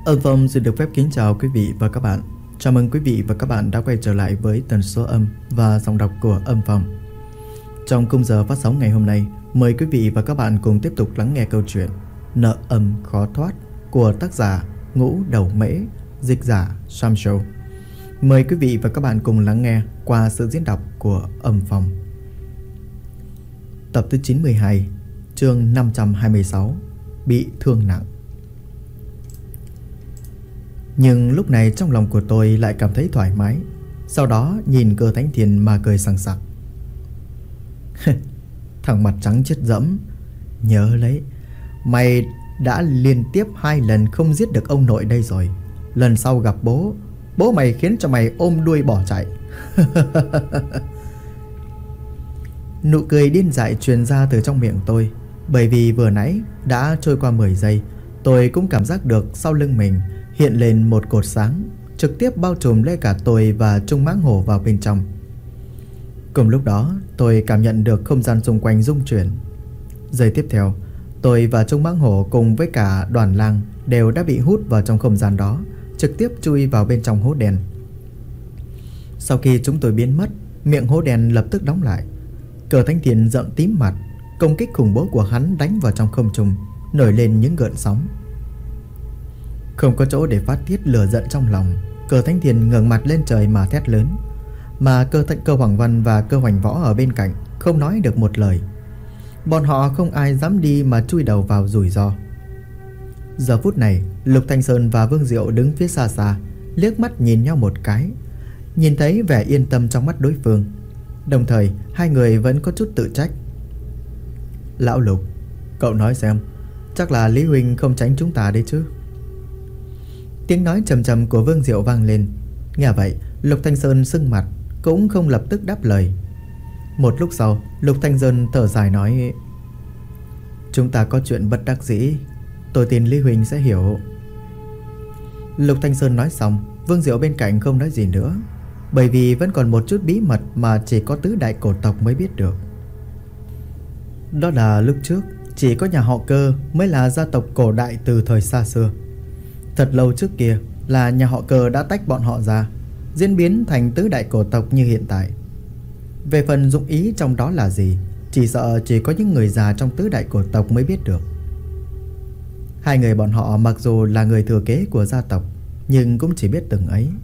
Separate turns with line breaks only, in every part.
Âm Phong xin được phép kính chào quý vị và các bạn. Chào mừng quý vị và các bạn đã quay trở lại với tần số âm và giọng đọc của Âm Phong. Trong khung giờ phát sóng ngày hôm nay, mời quý vị và các bạn cùng tiếp tục lắng nghe câu chuyện Nợ âm khó thoát của tác giả Ngũ Đầu Mễ, dịch giả Samshow. Mời quý vị và các bạn cùng lắng nghe qua sự diễn đọc của Âm Phong. Tập thứ 92, chương 526, bị thương nặng. Nhưng lúc này trong lòng của tôi lại cảm thấy thoải mái. Sau đó nhìn Cơ Thánh Thiền mà cười sằng sặc. Thằng mặt trắng chết dẫm, nhớ lấy, mày đã liên tiếp 2 lần không giết được ông nội đây rồi. Lần sau gặp bố mày khiến cho mày ôm đuôi bỏ chạy. Nụ cười điên dại truyền ra từ trong miệng tôi. Bởi vì vừa nãy đã trôi qua 10 giây, tôi cũng cảm giác được sau lưng mình hiện lên một cột sáng, trực tiếp bao trùm lấy cả tôi và Trung Mãng Hổ vào bên trong. Cùng lúc đó, tôi cảm nhận được không gian xung quanh rung chuyển. Giây tiếp theo, tôi và Trung Mãng Hổ cùng với cả Đoàn Lang đều đã bị hút vào trong không gian đó, trực tiếp chui vào bên trong hố đen. Sau khi chúng tôi biến mất, miệng hố đen lập tức đóng lại. Cờ Thánh Thiền giận tím mặt, công kích khủng bố của hắn đánh vào trong không trung, nổi lên những gợn sóng. Không có chỗ để phát tiết lửa giận trong lòng, Cờ Thánh Thiền ngẩng mặt lên trời mà thét lớn. Mà Cơ Hoàng Văn và Cơ Hoành Võ ở bên cạnh không nói được một lời. Bọn họ không ai dám đi mà chui đầu vào rủi ro. Giờ phút này, Lục Thanh Sơn và Vương Diệu đứng phía xa xa, liếc mắt nhìn nhau một cái, nhìn thấy vẻ yên tâm trong mắt đối phương. Đồng thời hai người vẫn có chút tự trách. Lão Lục, cậu nói xem, chắc là Lý Huynh không tránh chúng ta đấy chứ? Tiếng nói trầm trầm của Vương Diệu vang lên. Nghe vậy, Lục Thanh Sơn sưng mặt, cũng không lập tức đáp lời. Một lúc sau, Lục Thanh Sơn thở dài nói: chúng ta có chuyện bất đắc dĩ, tôi tin Lý Huynh sẽ hiểu. Lục Thanh Sơn nói xong, Vương Diệu bên cạnh không nói gì nữa, bởi vì vẫn còn một chút bí mật mà chỉ có tứ đại cổ tộc mới biết được. Đó là lúc trước chỉ có nhà họ Cơ mới là gia tộc cổ đại từ thời xa xưa. Thật lâu trước kia là nhà họ Cơ đã tách bọn họ ra, diễn biến thành tứ đại cổ tộc như hiện tại. Về phần dụng ý trong đó là gì, chỉ sợ chỉ có những người già trong tứ đại cổ tộc mới biết được. Hai người bọn họ mặc dù là người thừa kế của gia tộc, nhưng cũng chỉ biết từng ấy.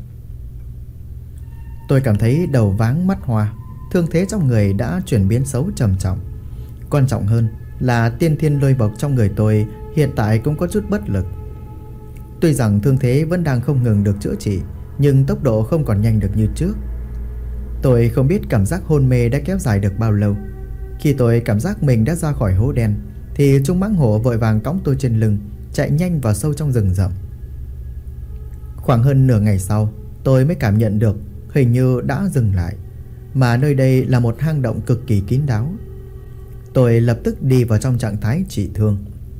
Tôi cảm thấy đầu váng mắt hoa, thương thế trong người đã chuyển biến xấu trầm trọng. Quan trọng hơn là tiên thiên lôi bộc trong người tôi hiện tại cũng có chút bất lực. Tuy rằng thương thế vẫn đang không ngừng được chữa trị, nhưng tốc độ không còn nhanh được như trước. Tôi không biết cảm giác hôn mê đã kéo dài được bao lâu. Khi tôi cảm giác mình đã ra khỏi hố đen, thì Trung Mãng Hổ vội vàng cõng tôi trên lưng, chạy nhanh vào sâu trong rừng rậm. Khoảng hơn nửa ngày sau, tôi mới cảm nhận được hình như đã dừng lại, mà nơi đây là một hang động cực kỳ kín đáo. Tôi lập tức đi vào trong trạng thái trị thương.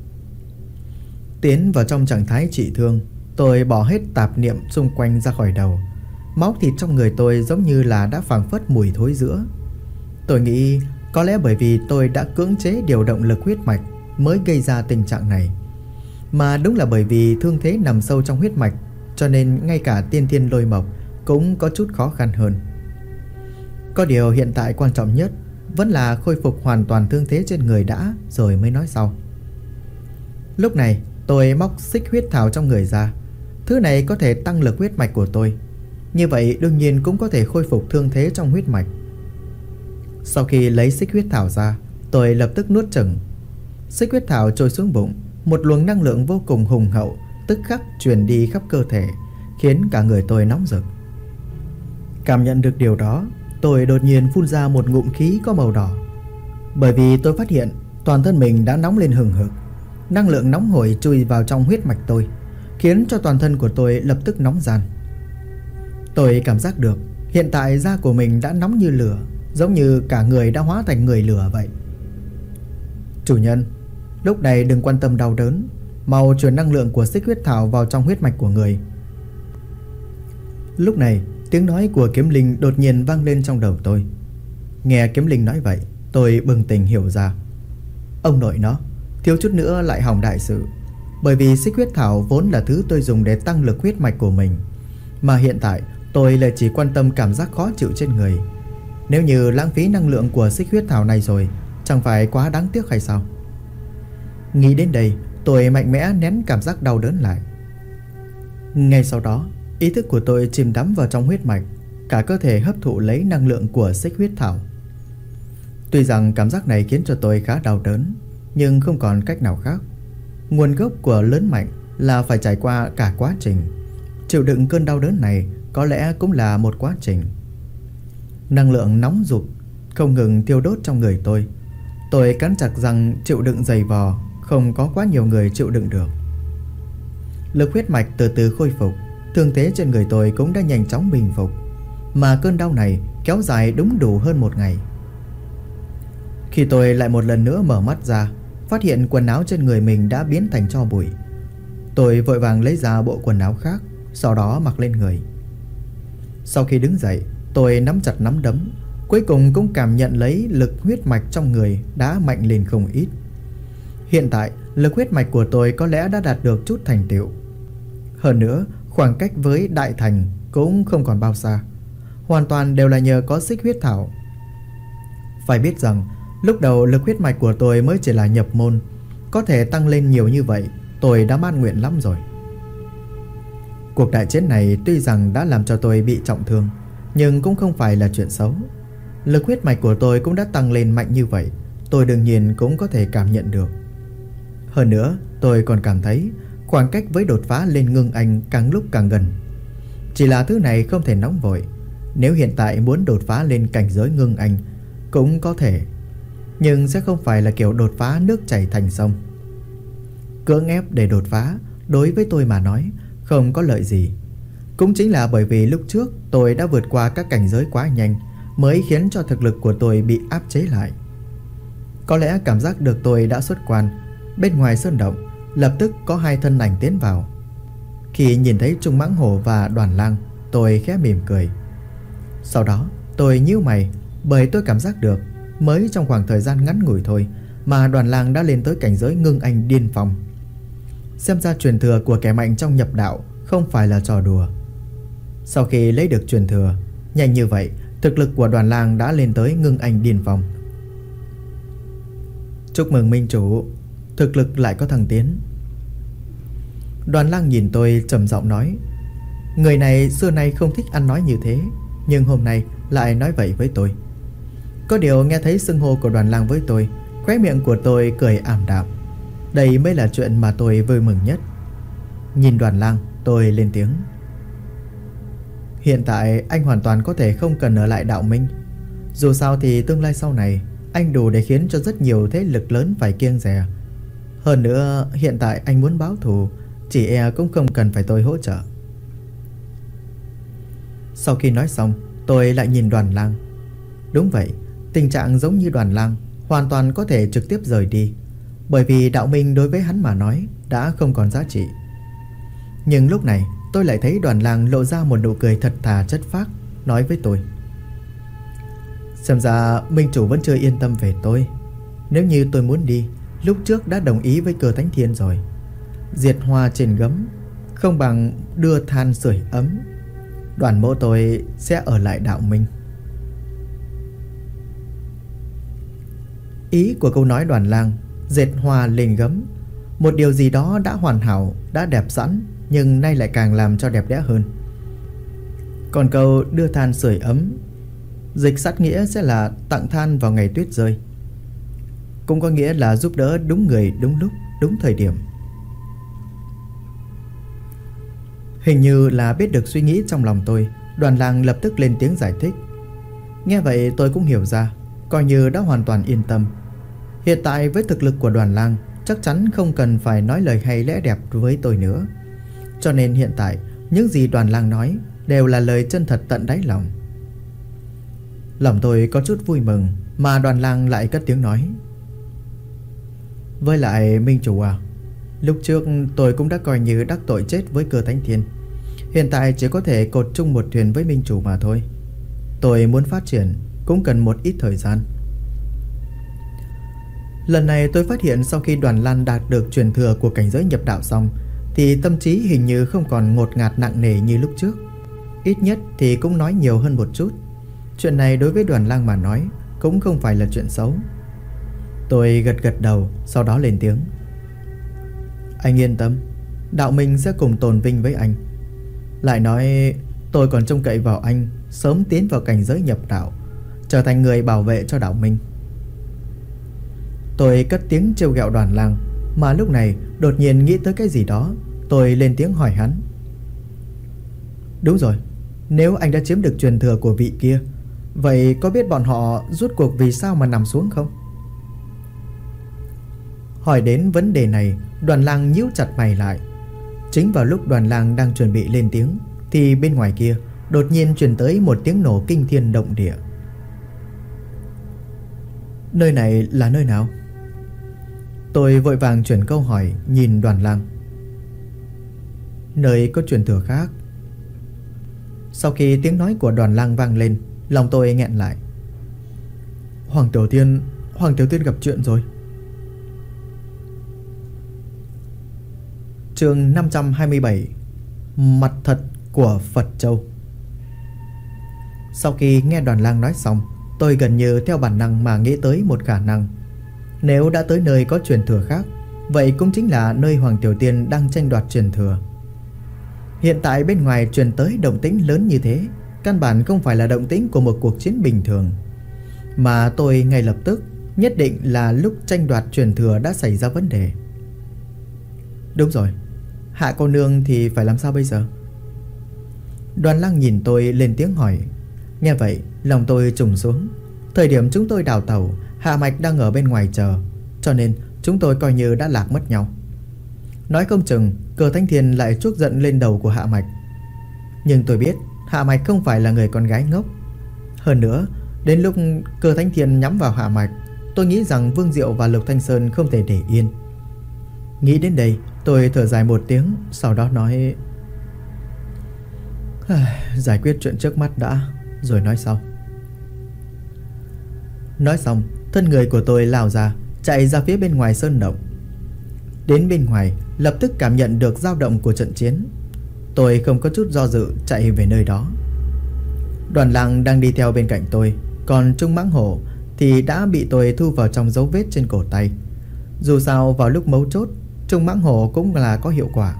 Tiến vào trong trạng thái trị thương, tôi bỏ hết tạp niệm xung quanh ra khỏi đầu. Máu thịt trong người tôi giống như là đã phảng phất mùi thối rữa. Tôi nghĩ có lẽ bởi vì tôi đã cưỡng chế điều động lực huyết mạch mới gây ra tình trạng này. Mà đúng là bởi vì thương thế nằm sâu trong huyết mạch, cho nên ngay cả tiên thiên lôi mộc cũng có chút khó khăn hơn. Có điều hiện tại quan trọng nhất vẫn là khôi phục hoàn toàn thương thế trên người đã, rồi mới nói sau. Lúc này tôi móc xích huyết thảo trong người ra. Thứ này có thể tăng lực huyết mạch của tôi, như vậy đương nhiên cũng có thể khôi phục thương thế trong huyết mạch. Sau khi lấy xích huyết thảo ra, tôi lập tức nuốt chửng. Xích huyết thảo trôi xuống bụng, một luồng năng lượng vô cùng hùng hậu tức khắc truyền đi khắp cơ thể, khiến cả người tôi nóng rực. Cảm nhận được điều đó, tôi đột nhiên phun ra một ngụm khí có màu đỏ. Bởi vì tôi phát hiện toàn thân mình đã nóng lên hừng hực. Năng lượng nóng hổi chui vào trong huyết mạch tôi, khiến cho toàn thân của tôi lập tức nóng ran. Tôi cảm giác được hiện tại da của mình đã nóng như lửa, giống như cả người đã hóa thành người lửa vậy. Chủ nhân, lúc này đừng quan tâm đau đớn, mau truyền năng lượng của xích huyết thảo vào trong huyết mạch của người. Lúc này tiếng nói của Kiếm Linh đột nhiên vang lên trong đầu tôi. Nghe Kiếm Linh nói vậy, tôi bừng tỉnh hiểu ra. Ông nội nó, thiếu chút nữa lại hỏng đại sự. Bởi vì xích huyết thảo vốn là thứ tôi dùng để tăng lực huyết mạch của mình, mà hiện tại tôi lại chỉ quan tâm cảm giác khó chịu trên người. Nếu như lãng phí năng lượng của xích huyết thảo này rồi, chẳng phải quá đáng tiếc hay sao? Nghĩ đến đây, tôi mạnh mẽ nén cảm giác đau đớn lại. Ngay sau đó, ý thức của tôi chìm đắm vào trong huyết mạch, cả cơ thể hấp thụ lấy năng lượng của xích huyết thảo. Tuy rằng cảm giác này khiến cho tôi khá đau đớn, nhưng không còn cách nào khác. Nguồn gốc của lớn mạnh là phải trải qua cả quá trình. Chịu đựng cơn đau đớn này có lẽ cũng là một quá trình. Năng lượng nóng rực không ngừng thiêu đốt trong người tôi. Tôi cắn chặt răng chịu đựng dày vò, không có quá nhiều người chịu đựng được. Lực huyết mạch từ từ khôi phục, thương thế trên người tôi cũng đã nhanh chóng bình phục, mà cơn đau này kéo dài đúng đủ hơn một ngày. Khi tôi lại một lần nữa mở mắt ra, phát hiện quần áo trên người mình đã biến thành tro bụi. Tôi vội vàng lấy ra bộ quần áo khác, sau đó mặc lên người. Sau khi đứng dậy, tôi nắm chặt nắm đấm, cuối cùng cũng cảm nhận lấy lực huyết mạch trong người đã mạnh lên không ít. Hiện tại, lực huyết mạch của tôi có lẽ đã đạt được chút thành tựu. Hơn nữa, khoảng cách với đại thành cũng không còn bao xa, hoàn toàn đều là nhờ có xích huyết thảo. Phải biết rằng, lúc đầu lực huyết mạch của tôi mới chỉ là nhập môn, có thể tăng lên nhiều như vậy, tôi đã mãn nguyện lắm rồi. Cuộc đại chiến này tuy rằng đã làm cho tôi bị trọng thương, nhưng cũng không phải là chuyện xấu. Lực huyết mạch của tôi cũng đã tăng lên mạnh như vậy, tôi đương nhiên cũng có thể cảm nhận được. Hơn nữa, tôi còn cảm thấy khoảng cách với đột phá lên ngưng anh càng lúc càng gần. Chỉ là thứ này không thể nóng vội. Nếu hiện tại muốn đột phá lên cảnh giới ngưng anh cũng có thể, nhưng sẽ không phải là kiểu đột phá nước chảy thành sông. Cưỡng ép để đột phá đối với tôi mà nói không có lợi gì. Cũng chính là bởi vì lúc trước tôi đã vượt qua các cảnh giới quá nhanh, mới khiến cho thực lực của tôi bị áp chế lại. Có lẽ cảm giác được tôi đã xuất quan. Bên ngoài sơn động lập tức có hai thân ảnh tiến vào. Khi nhìn thấy Trung Mãng Hổ và Đoàn Lang, tôi khẽ mỉm cười. Sau đó tôi nhíu mày, bởi tôi cảm giác được mới trong khoảng thời gian ngắn ngủi thôi mà Đoàn Lang đã lên tới cảnh giới ngưng anh điên phong. Xem ra truyền thừa của kẻ mạnh trong nhập đạo không phải là trò đùa. Sau khi lấy được truyền thừa nhanh như vậy, thực lực của Đoàn Lang đã lên tới ngưng anh điên phong. Chúc mừng minh chủ, thực lực lại có thăng tiến. Đoàn Lang nhìn tôi trầm giọng nói. Người này xưa nay không thích ăn nói như thế, nhưng hôm nay lại nói vậy với tôi. Có điều nghe thấy xưng hô của Đoàn Lang với tôi, khóe miệng của tôi cười ảm đạm. Đây mới là chuyện mà tôi vui mừng nhất. Nhìn Đoàn Lang, tôi lên tiếng. Hiện tại anh hoàn toàn có thể không cần ở lại đạo minh. Dù sao thì tương lai sau này anh đủ để khiến cho rất nhiều thế lực lớn phải kiêng dè. Hơn nữa hiện tại anh muốn báo thù, chỉ e cũng không cần phải tôi hỗ trợ. Sau khi nói xong, tôi lại nhìn Đoàn Lang. Đúng vậy, tình trạng giống như Đoàn Lang, hoàn toàn có thể trực tiếp rời đi, bởi vì đạo minh đối với hắn mà nói đã không còn giá trị. Nhưng lúc này tôi lại thấy Đoàn Lang lộ ra một nụ cười thật thà chất phác, nói với tôi. Xem ra minh chủ vẫn chưa yên tâm về tôi. Nếu như tôi muốn đi, lúc trước đã đồng ý với Cơ Thánh Thiên rồi. Diệt hoa trên gấm không bằng đưa than sưởi ấm. Đoàn mộ tôi sẽ ở lại đạo minh. Ý của câu nói Đoàn Lang dệt hoa lên gấm, một điều gì đó đã hoàn hảo, đã đẹp sẵn, nhưng nay lại càng làm cho đẹp đẽ hơn. Còn câu đưa than sưởi ấm, dịch sát nghĩa sẽ là tặng than vào ngày tuyết rơi, cũng có nghĩa là giúp đỡ đúng người, đúng lúc, đúng thời điểm. Hình như là biết được suy nghĩ trong lòng tôi, Đoàn Lang lập tức lên tiếng giải thích. Nghe vậy tôi cũng hiểu ra, coi như đã hoàn toàn yên tâm. Hiện tại với thực lực của Đoàn Lang, chắc chắn không cần phải nói lời hay lẽ đẹp với tôi nữa. Cho nên hiện tại những gì Đoàn Lang nói đều là lời chân thật tận đáy lòng. Lòng tôi có chút vui mừng, mà Đoàn Lang lại cất tiếng nói. Với lại minh chủ à, lúc trước tôi cũng đã coi như đắc tội chết với Cơ Thánh Thiên. Hiện tại chỉ có thể cột chung một thuyền với minh chủ mà thôi. Tôi muốn phát triển cũng cần một ít thời gian. Lần này tôi phát hiện sau khi Đoàn Lan đạt được truyền thừa của cảnh giới nhập đạo xong thì tâm trí hình như không còn ngột ngạt nặng nề như lúc trước. Ít nhất thì cũng nói nhiều hơn một chút. Chuyện này đối với Đoàn Lang mà nói cũng không phải là chuyện xấu. Tôi gật gật đầu, sau đó lên tiếng. Anh yên tâm, đạo minh sẽ cùng tồn vinh với anh. Lại nói tôi còn trông cậy vào anh sớm tiến vào cảnh giới nhập đạo, trở thành người bảo vệ cho đạo minh. Tôi cất tiếng trêu ghẹo Đoàn Lang, mà lúc này đột nhiên nghĩ tới cái gì đó. Tôi lên tiếng hỏi hắn. Đúng rồi, nếu anh đã chiếm được truyền thừa của vị kia, vậy có biết bọn họ rút cuộc vì sao mà nằm xuống không? Hỏi đến vấn đề này, Đoàn Lang nhíu chặt mày lại. Chính vào lúc Đoàn Lang đang chuẩn bị lên tiếng thì bên ngoài kia đột nhiên truyền tới một tiếng nổ kinh thiên động địa. Nơi này là nơi nào? Tôi vội vàng chuyển câu hỏi nhìn Đoàn Lang. Nơi có truyền thừa khác. Sau khi tiếng nói của Đoàn Lang vang lên, lòng tôi nghẹn lại. Hoàng Tiểu Tiên gặp chuyện rồi. Chương 527. Mặt thật của Phật Châu. Sau khi nghe Đoàn Lang nói xong, tôi gần như theo bản năng mà nghĩ tới một khả năng. Nếu đã tới nơi có truyền thừa khác, vậy cũng chính là nơi Hoàng Tiểu Tiên đang tranh đoạt truyền thừa. Hiện tại bên ngoài truyền tới động tĩnh lớn như thế, căn bản không phải là động tĩnh của một cuộc chiến bình thường, mà tôi ngay lập tức nhất định là lúc tranh đoạt truyền thừa đã xảy ra vấn đề. Đúng rồi, Hạ cô nương thì phải làm sao bây giờ? Đoàn Lang nhìn tôi lên tiếng hỏi. Nghe vậy lòng tôi trùng xuống. Thời điểm chúng tôi đào tẩu, Hạ Mạch đang ở bên ngoài chờ, cho nên chúng tôi coi như đã lạc mất nhau. Nói không chừng Cờ Thanh Thiên lại chuốc giận lên đầu của Hạ Mạch. Nhưng tôi biết Hạ Mạch không phải là người con gái ngốc. Hơn nữa, đến lúc Cờ Thanh Thiên nhắm vào Hạ Mạch, tôi nghĩ rằng Vương Diệu và Lục Thanh Sơn không thể để yên. Nghĩ đến đây, tôi thở dài một tiếng, sau đó nói: giải quyết chuyện trước mắt đã, rồi nói sau. Nói xong, thân người của tôi lao ra, chạy ra phía bên ngoài sơn động. Đến bên ngoài, lập tức cảm nhận được dao động của trận chiến. Tôi không có chút do dự chạy về nơi đó. Đoàn Lang đang đi theo bên cạnh tôi, còn Trung Mãng Hổ thì đã bị tôi thu vào trong dấu vết trên cổ tay. Dù sao vào lúc mấu chốt, Trung Mãng Hổ cũng là có hiệu quả.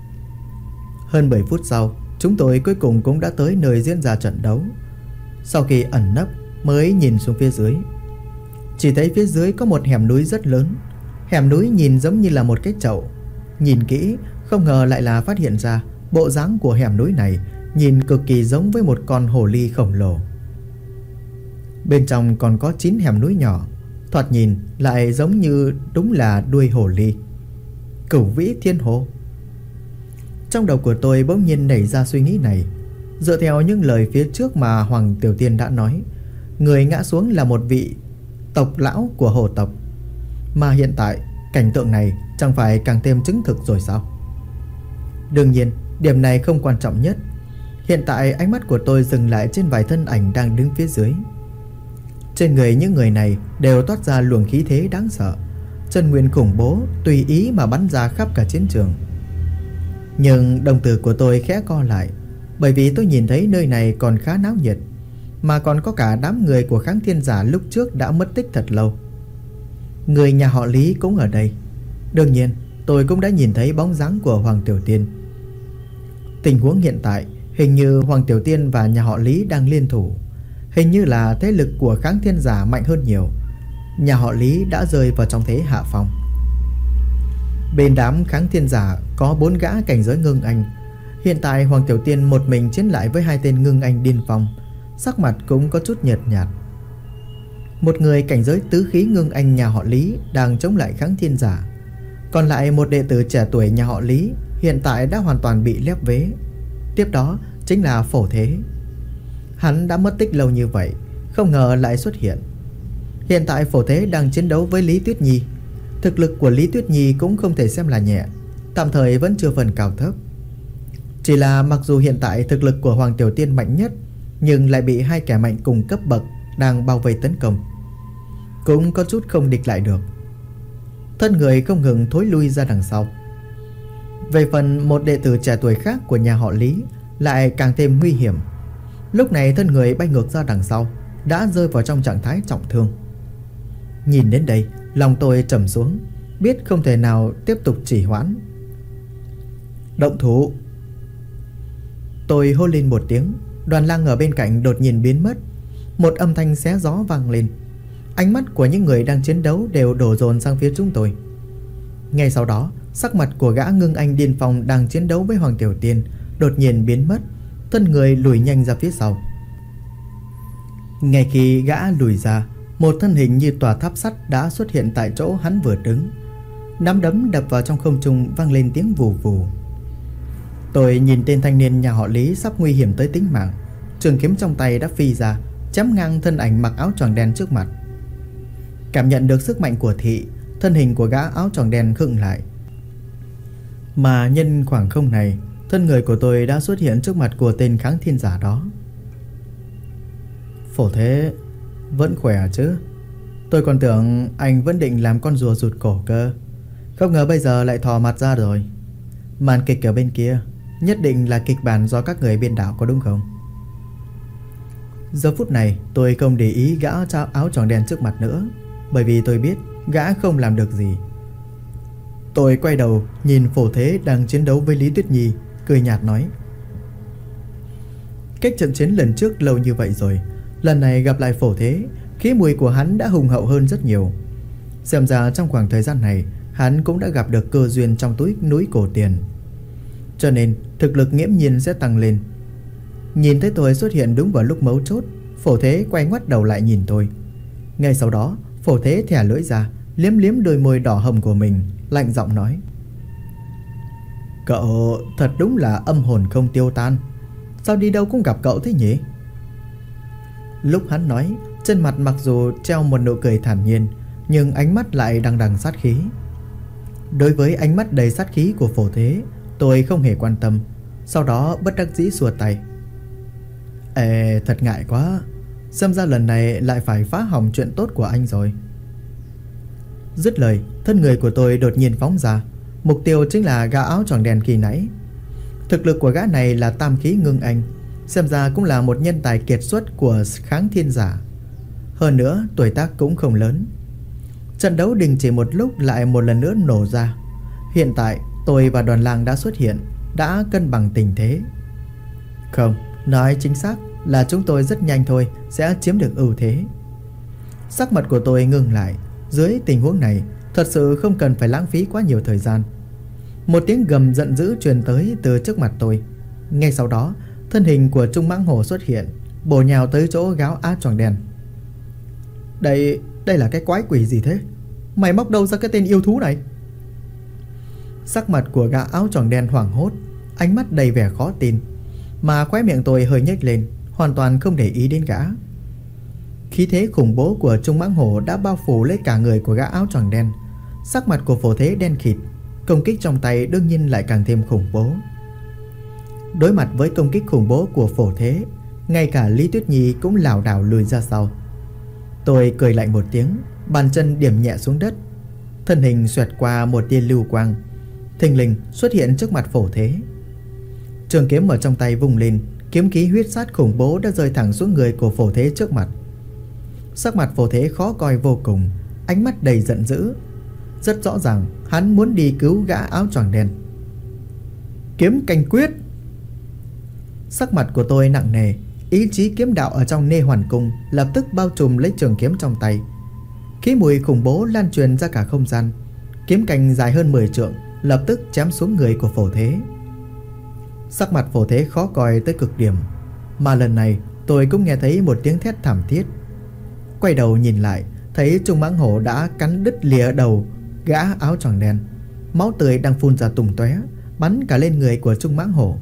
Hơn 10 phút sau, chúng tôi cuối cùng cũng đã tới nơi diễn ra trận đấu. Sau khi ẩn nấp mới nhìn xuống phía dưới, chỉ thấy phía dưới có một hẻm núi rất lớn. Hẻm núi nhìn giống như là một cái chậu. Nhìn kỹ không ngờ lại là phát hiện ra bộ dáng của hẻm núi này nhìn cực kỳ giống với một con hồ ly khổng lồ. Bên trong còn có 9 hẻm núi nhỏ, thoạt nhìn lại giống như đúng là đuôi hồ ly. Cửu Vĩ Thiên Hồ. Trong đầu của tôi bỗng nhiên nảy ra suy nghĩ này. Dựa theo những lời phía trước mà Hoàng Tiểu Tiên đã nói, người ngã xuống là một vị tộc lão của hồ tộc. Mà hiện tại cảnh tượng này chẳng phải càng thêm chứng thực rồi sao? Đương nhiên điểm này không quan trọng nhất. Hiện tại ánh mắt của tôi dừng lại trên vài thân ảnh đang đứng phía dưới. Trên người những người này đều toát ra luồng khí thế đáng sợ. Chân nguyên khủng bố tùy ý mà bắn ra khắp cả chiến trường. Nhưng đồng tử của tôi khẽ co lại, bởi vì tôi nhìn thấy nơi này còn khá náo nhiệt, mà còn có cả đám người của Kháng Thiên Giả lúc trước đã mất tích thật lâu. Người nhà họ Lý cũng ở đây. Đương nhiên tôi cũng đã nhìn thấy bóng dáng của Hoàng Tiểu Tiên. Tình huống hiện tại hình như Hoàng Tiểu Tiên và nhà họ Lý đang liên thủ. Hình như là thế lực của Kháng Thiên Giả mạnh hơn nhiều. Nhà họ Lý đã rơi vào trong thế hạ phong. Bên đám Kháng Thiên Giả có 4 gã cảnh giới ngưng anh. Hiện tại Hoàng Tiểu Tiên một mình chiến lại với 2 tên ngưng anh điên phong, sắc mặt cũng có chút nhợt nhạt. Một người cảnh giới tứ khí ngưng anh nhà họ Lý đang chống lại Kháng Thiên Giả. Còn lại một đệ tử trẻ tuổi nhà họ Lý hiện tại đã hoàn toàn bị lép vế. Tiếp đó chính là Phổ Thế. Hắn đã mất tích lâu như vậy, không ngờ lại xuất hiện. Hiện tại Phổ Thế đang chiến đấu với Lý Tuyết Nhi. Thực lực của Lý Tuyết Nhi cũng không thể xem là nhẹ, tạm thời vẫn chưa phần cao thấp. Chỉ là mặc dù hiện tại thực lực của Hoàng Tiểu Tiên mạnh nhất, nhưng lại bị 2 kẻ mạnh cùng cấp bậc đang bao vây tấn công, cũng có chút không địch lại được. thân người không ngừng thối lui ra đằng sau. Về phần một đệ tử trẻ tuổi khác của nhà họ Lý lại càng thêm nguy hiểm. Lúc này thân người bay ngược ra đằng sau, đã rơi vào trong trạng thái trọng thương. Nhìn đến đây, lòng tôi trầm xuống, biết không thể nào tiếp tục trì hoãn. Động thủ! Tôi hô lên một tiếng. Đoàn lang ở bên cạnh đột nhiên biến mất. Một âm thanh xé gió vang lên. Ánh mắt của những người đang chiến đấu đều đổ dồn sang phía chúng tôi. Ngay sau đó, sắc mặt của gã ngưng anh điên phong đang chiến đấu với Hoàng Tiểu Tiên đột nhiên biến mất, thân người lùi nhanh ra phía sau. Ngay khi gã lùi ra, một thân hình như tòa tháp sắt đã xuất hiện tại chỗ hắn vừa đứng. Nắm đấm đập vào trong không trung, vang lên tiếng vù vù. Tôi nhìn tên thanh niên nhà họ Lý sắp nguy hiểm tới tính mạng, trường kiếm trong tay đã phi ra, chém ngang thân ảnh mặc áo choàng đen trước mặt. Cảm nhận được sức mạnh của thị, thân hình của gã áo choàng đen khựng lại. Mà nhân khoảng không này, thân người của tôi đã xuất hiện trước mặt của tên kháng thiên giả đó. Phổ Thế, vẫn khỏe chứ? Tôi còn tưởng anh vẫn định làm con rùa rụt cổ cơ. Không ngờ bây giờ lại thò mặt ra rồi. Màn kịch ở bên kia nhất định là kịch bản do các người biên đạo, có đúng không? Giờ phút này tôi không để ý gã áo choàng đen trước mặt nữa, bởi vì tôi biết gã không làm được gì. Tôi quay đầu nhìn Phổ Thế đang chiến đấu với Lý Tuyết Nhi, cười nhạt nói: cách trận chiến lần trước lâu như vậy rồi, lần này gặp lại Phổ Thế, khí mùi của hắn đã hùng hậu hơn rất nhiều. Xem ra trong khoảng thời gian này hắn cũng đã gặp được cơ duyên trong núi cổ tiền, cho nên thực lực nghiễm nhiên sẽ tăng lên. Nhìn thấy tôi xuất hiện đúng vào lúc mấu chốt, Phổ Thế quay ngoắt đầu lại nhìn tôi. Ngay sau đó Phổ Thế thè lưỡi ra, liếm liếm đôi môi đỏ hồng của mình, lạnh giọng nói: cậu thật đúng là âm hồn không tiêu tan. Sao đi đâu cũng gặp cậu thế nhỉ? Lúc hắn nói, trên mặt mặc dù treo một nụ cười thản nhiên, nhưng ánh mắt lại đằng đằng sát khí. Đối với ánh mắt đầy sát khí của Phổ Thế, tôi không hề quan tâm. Sau đó bất đắc dĩ xua tay: ê, thật ngại quá. Xem ra lần này lại phải phá hỏng chuyện tốt của anh rồi. Dứt lời, thân người của tôi đột nhiên phóng ra. Mục tiêu chính là gã áo choàng đen khi nãy. Thực lực của gã này là tam khí ngưng anh, xem ra cũng là một nhân tài kiệt xuất của kháng thiên giả. Hơn nữa tuổi tác cũng không lớn. Trận đấu đình chỉ một lúc lại một lần nữa nổ ra. Hiện tại tôi và đoàn lang đã xuất hiện, đã cân bằng tình thế. Không, nói chính xác là chúng tôi rất nhanh thôi sẽ chiếm được ưu thế. Sắc mặt của tôi ngưng lại. Dưới tình huống này thật sự không cần phải lãng phí quá nhiều thời gian. Một tiếng gầm giận dữ truyền tới từ trước mặt tôi. Ngay sau đó thân hình của Trung Mãng Hổ xuất hiện, bổ nhào tới chỗ gáo áo choàng đen. Đây là cái quái quỷ gì thế? Mày móc đâu ra cái tên yêu thú này? Sắc mặt của gã áo choàng đen hoảng hốt, ánh mắt đầy vẻ khó tin, mà khóe miệng tôi hơi nhếch lên, hoàn toàn không để ý đến gã. Khí thế khủng bố của Trung Mãng Hổ đã bao phủ lấy cả người của gã áo choàng đen. Sắc mặt của Phổ Thế đen kịt, công kích trong tay đương nhiên lại càng thêm khủng bố. Đối mặt với công kích khủng bố của Phổ Thế, ngay cả Lý Tuyết Nhi cũng lảo đảo lùi ra sau. Tôi cười lạnh một tiếng, bàn chân điểm nhẹ xuống đất, thân hình xoẹt qua một tia lưu quang, thình lình xuất hiện trước mặt Phổ Thế. Trường kiếm ở trong tay vung lên, kiếm khí huyết sát khủng bố đã rơi thẳng xuống người của Phổ Thế trước mặt. Sắc mặt Phổ Thế khó coi vô cùng, ánh mắt đầy giận dữ. Rất rõ ràng hắn muốn đi cứu gã áo choàng đen. Kiếm canh quyết. Sắc mặt của tôi nặng nề, ý chí kiếm đạo ở trong Nê Hoàn Cung lập tức bao trùm lấy trường kiếm trong tay. Khí mùi khủng bố lan truyền ra cả không gian. Kiếm canh dài hơn 10 trượng lập tức chém xuống người của Phổ Thế. Sắc mặt Phổ Thế khó coi tới cực điểm, mà lần này tôi cũng nghe thấy một tiếng thét thảm thiết. Quay đầu nhìn lại, thấy Trung Mãng Hổ đã cắn đứt lìa đầu gã áo choàng đen. Máu tươi đang phun ra tung tóe, bắn cả lên người của Trung Mãng Hổ.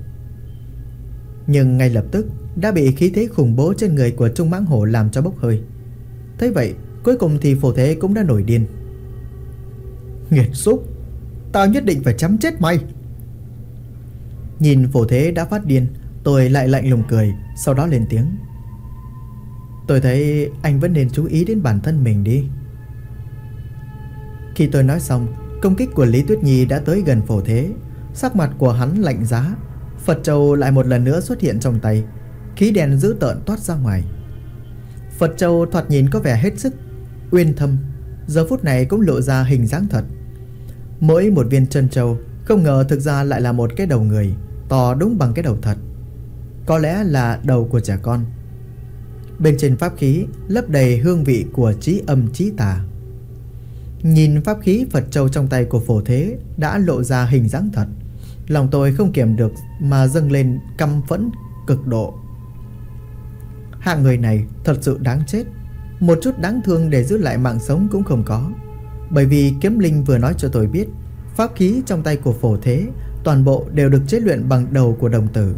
Nhưng ngay lập tức đã bị khí thế khủng bố trên người của Trung Mãng Hổ làm cho bốc hơi. Thế vậy cuối cùng thì Phổ Thế cũng đã nổi điên. Nghiệt xúc, tao nhất định phải chấm chết mày. Nhìn Phổ Thế đã phát điên, tôi lại lạnh lùng cười, sau đó lên tiếng: tôi thấy anh vẫn nên chú ý đến bản thân mình đi. Khi tôi nói xong, công kích của Lý Tuyết Nhi đã tới gần Phổ Thế. Sắc mặt của hắn lạnh giá. Phật Châu lại một lần nữa xuất hiện trong tay. Khí đèn dữ tợn toát ra ngoài. Phật Châu thoạt nhìn có vẻ hết sức uyên thâm, giờ phút này cũng lộ ra hình dáng thật. Mỗi một viên chân châu không ngờ thực ra lại là một cái đầu người, to đúng bằng cái đầu thật. Có lẽ là đầu của trẻ con. Bên trên pháp khí lấp đầy hương vị của trí âm trí tà. Nhìn pháp khí Phật Châu trong tay của Phổ Thế đã lộ ra hình dáng thật, lòng tôi không kiềm được mà dâng lên căm phẫn cực độ. Hạng người này thật sự đáng chết. Một chút đáng thương để giữ lại mạng sống cũng không có. Bởi vì kiếm linh vừa nói cho tôi biết, pháp khí trong tay của Phổ Thế toàn bộ đều được chế luyện bằng đầu của đồng tử.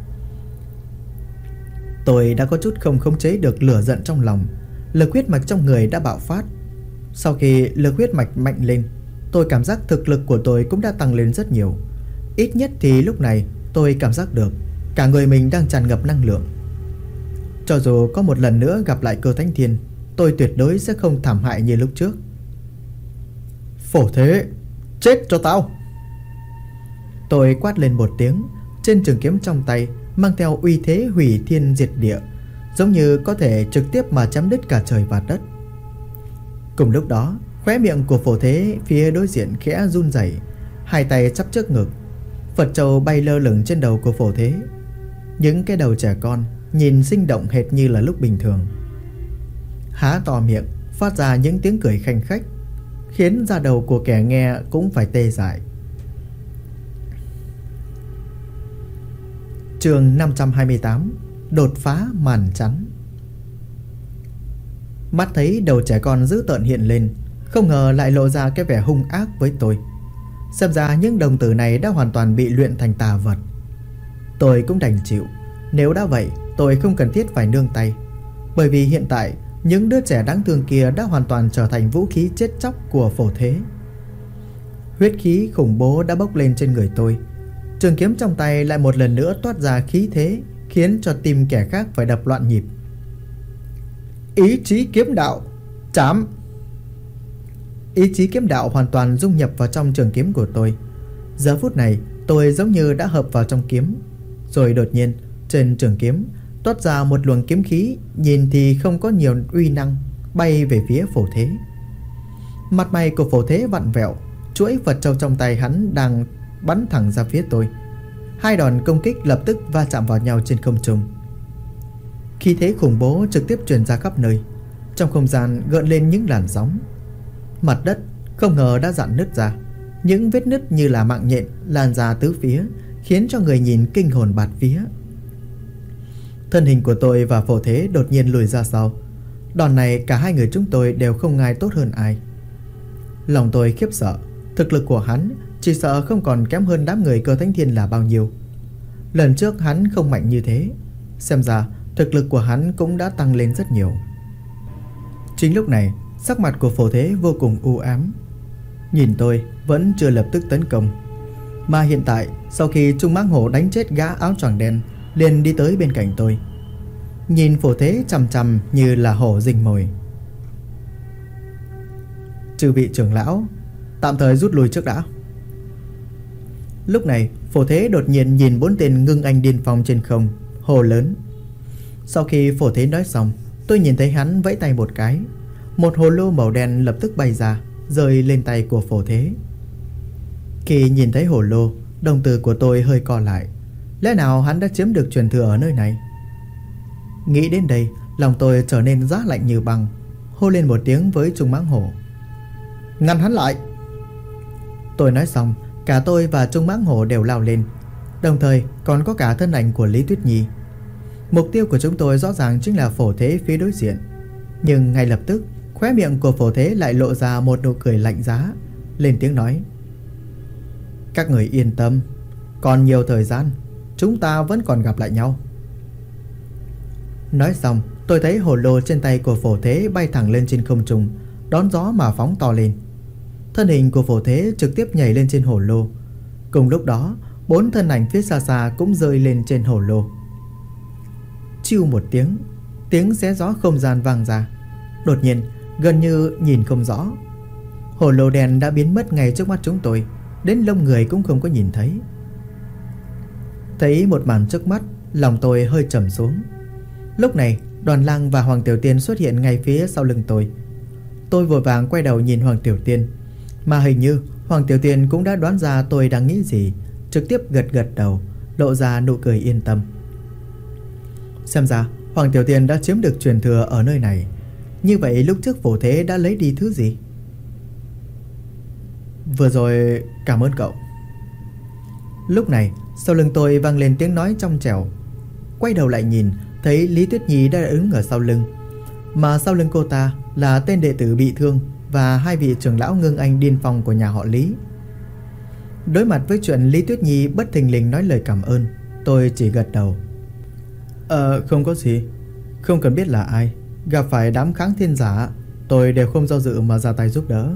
Tôi đã có chút không khống chế được lửa giận trong lòng. Lực huyết mạch trong người đã bạo phát. Sau khi lực huyết mạch mạnh lên, tôi cảm giác thực lực của tôi cũng đã tăng lên rất nhiều. Ít nhất thì lúc này tôi cảm giác được cả người mình đang tràn ngập năng lượng. Cho dù có một lần nữa gặp lại Cơ Thánh Thiên, tôi tuyệt đối sẽ không thảm hại như lúc trước. Phổ Thế, chết cho tao! Tôi quát lên một tiếng. Trên trường kiếm trong tay mang theo uy thế hủy thiên diệt địa, giống như có thể trực tiếp mà chém đứt cả trời và đất. Cùng lúc đó, khóe miệng của Phổ Thế phía đối diện khẽ run rẩy, hai tay chắp trước ngực. Phật Châu bay lơ lửng trên đầu của Phổ Thế. Những cái đầu trẻ con nhìn sinh động hệt như là lúc bình thường. Há to miệng phát ra những tiếng cười khanh khách, khiến da đầu của kẻ nghe cũng phải tê dại. Chương 528: Đột phá màn chắn. Mắt thấy đầu trẻ con dữ tợn hiện lên, không ngờ lại lộ ra cái vẻ hung ác với tôi. Xem ra những đồng tử này đã hoàn toàn bị luyện thành tà vật. Tôi cũng đành chịu. Nếu đã vậy, tôi không cần thiết phải nương tay. Bởi vì hiện tại những đứa trẻ đáng thương kia đã hoàn toàn trở thành vũ khí chết chóc của Phổ Thế. Huyết khí khủng bố đã bốc lên trên người tôi. Trường kiếm trong tay lại một lần nữa toát ra khí thế, khiến cho tim kẻ khác phải đập loạn nhịp. Ý chí kiếm đạo, chạm! Ý chí kiếm đạo hoàn toàn dung nhập vào trong trường kiếm của tôi. Giờ phút này tôi giống như đã hợp vào trong kiếm. Rồi đột nhiên trên trường kiếm toát ra một luồng kiếm khí, nhìn thì không có nhiều uy năng, bay về phía Phổ Thế. Mặt mày của Phổ Thế vặn vẹo, chuỗi Phật Châu trong tay hắn đang bắn thẳng ra phía tôi. Hai đòn công kích lập tức va chạm vào nhau trên không trung. Khí thế khủng bố trực tiếp truyền ra khắp nơi. Trong không gian gợn lên những làn sóng. Mặt đất không ngờ đã rạn nứt ra. Những vết nứt như là mạng nhện lan ra tứ phía, khiến cho người nhìn kinh hồn bạt vía. Thân hình của tôi và Phổ Thế đột nhiên lùi ra sau. Đòn này cả hai người chúng tôi đều không ai tốt hơn ai. Lòng tôi khiếp sợ. Thực lực của hắn chỉ sợ không còn kém hơn đám người Cơ Thánh Thiên là bao nhiêu. Lần trước hắn không mạnh như thế. Xem ra thực lực của hắn cũng đã tăng lên rất nhiều. Chính lúc này, sắc mặt của Phổ Thế vô cùng u ám. Nhìn tôi vẫn chưa lập tức tấn công. Mà hiện tại, sau khi Trung Mãng Hổ đánh chết gã áo choàng đen, liền đi tới bên cạnh tôi. Nhìn Phổ Thế chằm chằm như là hổ rình mồi. Chư vị trưởng lão, tạm thời rút lui trước đã. Lúc này Phổ Thế đột nhiên nhìn bốn tên ngưng anh điên phong trên không, hô lớn. Sau khi Phổ Thế nói xong, tôi nhìn thấy hắn vẫy tay một cái. Một hồ lô màu đen lập tức bay ra, rơi lên tay của Phổ Thế. Khi nhìn thấy hồ lô, đồng tử của tôi hơi co lại. Lẽ nào hắn đã chiếm được truyền thừa ở nơi này? Nghĩ đến đây, lòng tôi trở nên giá lạnh như băng. Hô lên một tiếng với Trung Mãng Hổ. Ngăn hắn lại! Tôi nói xong, cả tôi và Trung Mãng Hổ đều lao lên. Đồng thời còn có cả thân ảnh của Lý Tuyết Nhi. Mục tiêu của chúng tôi rõ ràng chính là Phổ Thế phía đối diện. Nhưng ngay lập tức, khóe miệng của Phổ Thế lại lộ ra một nụ cười lạnh giá, lên tiếng nói. Các người yên tâm, còn nhiều thời gian, chúng ta vẫn còn gặp lại nhau. Nói xong, tôi thấy hồ lô trên tay của Phổ Thế bay thẳng lên trên không trung, đón gió mà phóng to lên. Thân hình của Phổ Thế trực tiếp nhảy lên trên hồ lô. Cùng lúc đó, bốn thân ảnh phía xa xa cũng rơi lên trên hồ lô. Chiu một tiếng, tiếng xé gió không gian vang ra. Đột nhiên, gần như nhìn không rõ, Hồ lô đen đã biến mất ngay trước mắt chúng tôi, đến lông người cũng không có nhìn thấy. Thấy một màn trước mắt, lòng tôi hơi trầm xuống. Lúc này Đoàn Lang và Hoàng Tiểu Tiên xuất hiện ngay phía sau lưng tôi. Tôi vội vàng quay đầu nhìn Hoàng Tiểu Tiên, mà hình như Hoàng Tiểu Tiên cũng đã đoán ra tôi đang nghĩ gì, trực tiếp gật gật đầu, lộ ra nụ cười yên tâm. Xem ra Hoàng Tiểu Tiên đã chiếm được truyền thừa ở nơi này. Như vậy lúc trước Phổ Thế đã lấy đi thứ gì? Vừa rồi cảm ơn cậu. Lúc này sau lưng tôi vang lên tiếng nói trong trẻo. Quay đầu lại nhìn, thấy Lý Tuyết Nhi đã đứng ở sau lưng, mà sau lưng cô ta là tên đệ tử bị thương và hai vị trưởng lão Ngưng Anh điên phong của nhà họ Lý. Đối mặt với chuyện Lý Tuyết Nhi bất thình lình nói lời cảm ơn, tôi chỉ gật đầu. Không có gì, không cần biết là ai, gặp phải đám kháng thiên giả tôi đều không do dự mà ra tay giúp đỡ.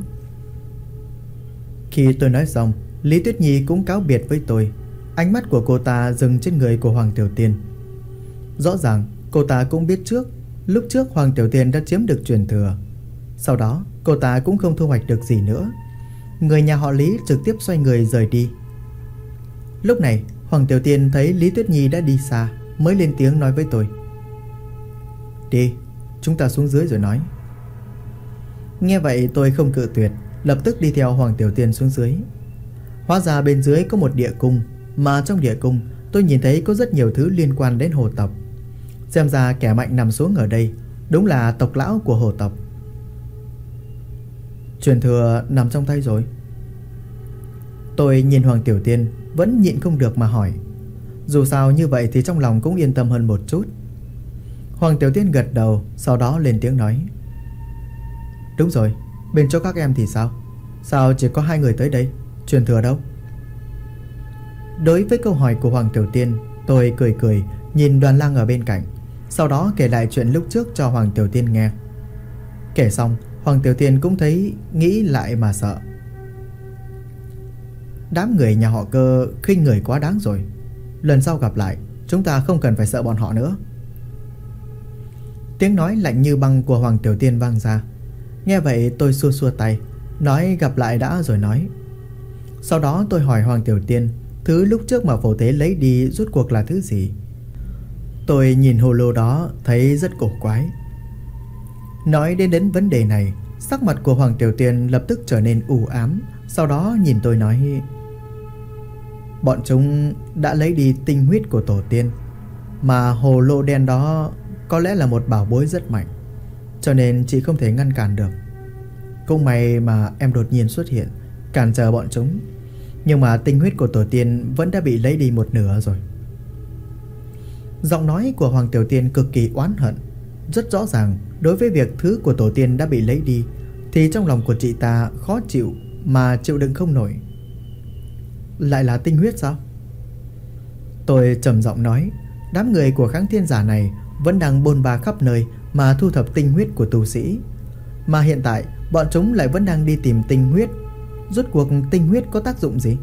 Khi tôi nói xong, Lý Tuyết Nhi cũng cáo biệt với tôi. Ánh mắt của cô ta dừng trên người của Hoàng Tiểu Tiên. Rõ ràng cô ta cũng biết lúc trước Hoàng Tiểu Tiên đã chiếm được truyền thừa. Sau đó cô ta cũng không thu hoạch được gì nữa. Người nhà họ Lý trực tiếp xoay người rời đi. Lúc này Hoàng Tiểu Tiên thấy Lý Tuyết Nhi đã đi xa, mới lên tiếng nói với tôi. Đi, chúng ta xuống dưới rồi nói. Nghe vậy tôi không cự tuyệt, lập tức đi theo Hoàng Tiểu Tiên xuống dưới. Hóa ra bên dưới có một địa cung, mà trong địa cung tôi nhìn thấy có rất nhiều thứ liên quan đến hồ tộc. Xem ra kẻ mạnh nằm xuống ở đây đúng là tộc lão của hồ tộc. Truyền thừa nằm trong tay rồi. Tôi nhìn Hoàng Tiểu Tiên, vẫn nhịn không được mà hỏi. Dù sao như vậy thì trong lòng cũng yên tâm hơn một chút. Hoàng Tiểu Tiên gật đầu, sau đó lên tiếng nói. Đúng rồi, bên chỗ các em thì sao? Sao chỉ có hai người tới đây? Truyền thừa đâu? Đối với câu hỏi của Hoàng Tiểu Tiên, tôi cười cười nhìn Đoàn Lang ở bên cạnh, sau đó kể lại chuyện lúc trước cho Hoàng Tiểu Tiên nghe. Kể xong, Hoàng Tiểu Tiên cũng thấy nghĩ lại mà sợ. Đám người nhà họ Cơ khinh người quá đáng rồi. Lần sau gặp lại, chúng ta không cần phải sợ bọn họ nữa. Tiếng nói lạnh như băng của Hoàng Tiểu Tiên vang ra. Nghe vậy tôi xua xua tay, nói gặp lại đã rồi nói. Sau đó tôi hỏi Hoàng Tiểu Tiên, thứ lúc trước mà Phổ Thế lấy đi rốt cuộc là thứ gì? Tôi nhìn hồ lô đó thấy rất cổ quái. Nói đến vấn đề này, sắc mặt của Hoàng Tiểu Tiên lập tức trở nên u ám. Sau đó nhìn tôi nói. Bọn chúng đã lấy đi tinh huyết của tổ tiên, mà hồ lô đen đó có lẽ là một bảo bối rất mạnh, cho nên chị không thể ngăn cản được. Cũng may mà em đột nhiên xuất hiện, cản trở bọn chúng. Nhưng mà tinh huyết của tổ tiên vẫn đã bị lấy đi một nửa rồi. Giọng nói của Hoàng Tiểu Tiên cực kỳ oán hận. Rất rõ ràng đối với việc thứ của tổ tiên đã bị lấy đi thì trong lòng của chị ta khó chịu mà chịu đựng không nổi. Lại là tinh huyết sao? Tôi trầm giọng nói. Đám người của kháng thiên giả này vẫn đang bôn ba khắp nơi mà thu thập tinh huyết của tu sĩ, mà hiện tại bọn chúng lại vẫn đang đi tìm tinh huyết. Rốt cuộc tinh huyết có tác dụng gì?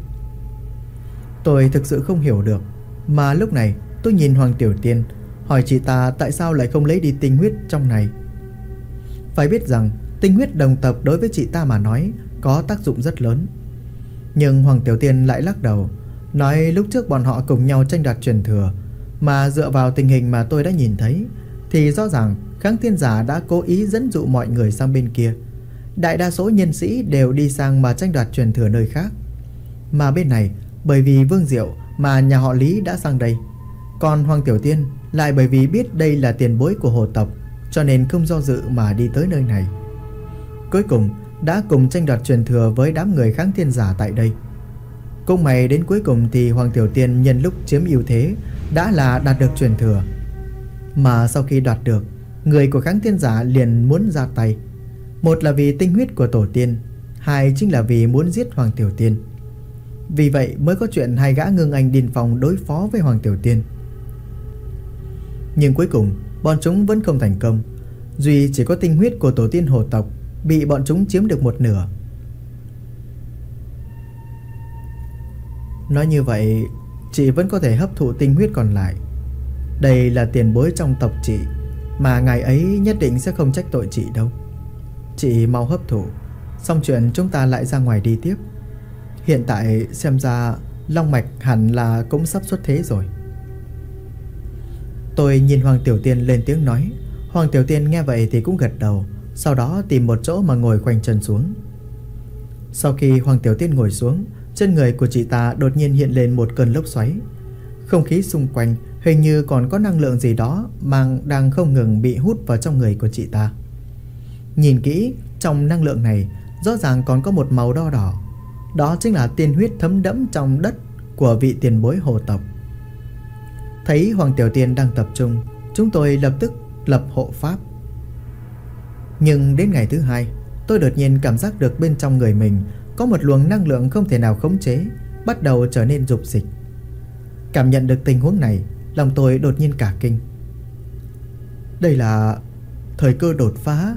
Tôi thực sự không hiểu được. Mà lúc này tôi nhìn Hoàng Tiểu Tiên, hỏi chị ta tại sao lại không lấy đi tinh huyết trong này. Phải biết rằng tinh huyết đồng tộc đối với chị ta mà nói có tác dụng rất lớn. Nhưng Hoàng Tiểu Tiên lại lắc đầu, nói lúc trước bọn họ cùng nhau tranh đoạt truyền thừa, mà dựa vào tình hình mà tôi đã nhìn thấy thì rõ ràng kháng thiên giả đã cố ý dẫn dụ mọi người sang bên kia. Đại đa số nhân sĩ đều đi sang mà tranh đoạt truyền thừa nơi khác, mà bên này bởi vì Vương Diệu mà nhà họ Lý đã sang đây. Còn Hoàng Tiểu Tiên lại bởi vì biết đây là tiền bối của hồ tộc, cho nên không do dự mà đi tới nơi này. Cuối cùng đã cùng tranh đoạt truyền thừa với đám người kháng thiên giả tại đây. Cũng may đến cuối cùng thì Hoàng Tiểu Tiên nhân lúc chiếm ưu thế đã là đạt được truyền thừa. Mà sau khi đoạt được, người của kháng thiên giả liền muốn ra tay. Một là vì tinh huyết của tổ tiên, hai chính là vì muốn giết Hoàng Tiểu Tiên. Vì vậy mới có chuyện hai gã Ngưng Anh điên phong đối phó với Hoàng Tiểu Tiên. Nhưng cuối cùng bọn chúng vẫn không thành công. Duy chỉ có tinh huyết của tổ tiên hồ tộc bị bọn chúng chiếm được một nửa. Nói như vậy, chị vẫn có thể hấp thụ tinh huyết còn lại. Đây là tiền bối trong tộc chị, mà ngài ấy nhất định sẽ không trách tội chị đâu. Chị mau hấp thụ, xong chuyện chúng ta lại ra ngoài đi tiếp. Hiện tại xem ra long mạch hẳn là cũng sắp xuất thế rồi. Tôi nhìn Hoàng Tiểu Tiên lên tiếng nói. Hoàng Tiểu Tiên nghe vậy thì cũng gật đầu, sau đó tìm một chỗ mà ngồi khoanh chân xuống. Sau khi Hoàng Tiểu Tiên ngồi xuống, trên người của chị ta đột nhiên hiện lên một cơn lốc xoáy. Không khí xung quanh hình như còn có năng lượng gì đó mà đang không ngừng bị hút vào trong người của chị ta. Nhìn kỹ, trong năng lượng này rõ ràng còn có một màu đỏ đỏ. Đó chính là tiên huyết thấm đẫm trong đất của vị tiền bối hồ tộc. Thấy Hoàng Tiểu Tiên đang tập trung, chúng tôi lập tức lập hộ pháp. Nhưng đến ngày thứ hai, tôi đột nhiên cảm giác được bên trong người mình có một luồng năng lượng không thể nào khống chế, bắt đầu trở nên rục rịch. Cảm nhận được tình huống này, lòng tôi đột nhiên cả kinh. Đây là thời cơ đột phá.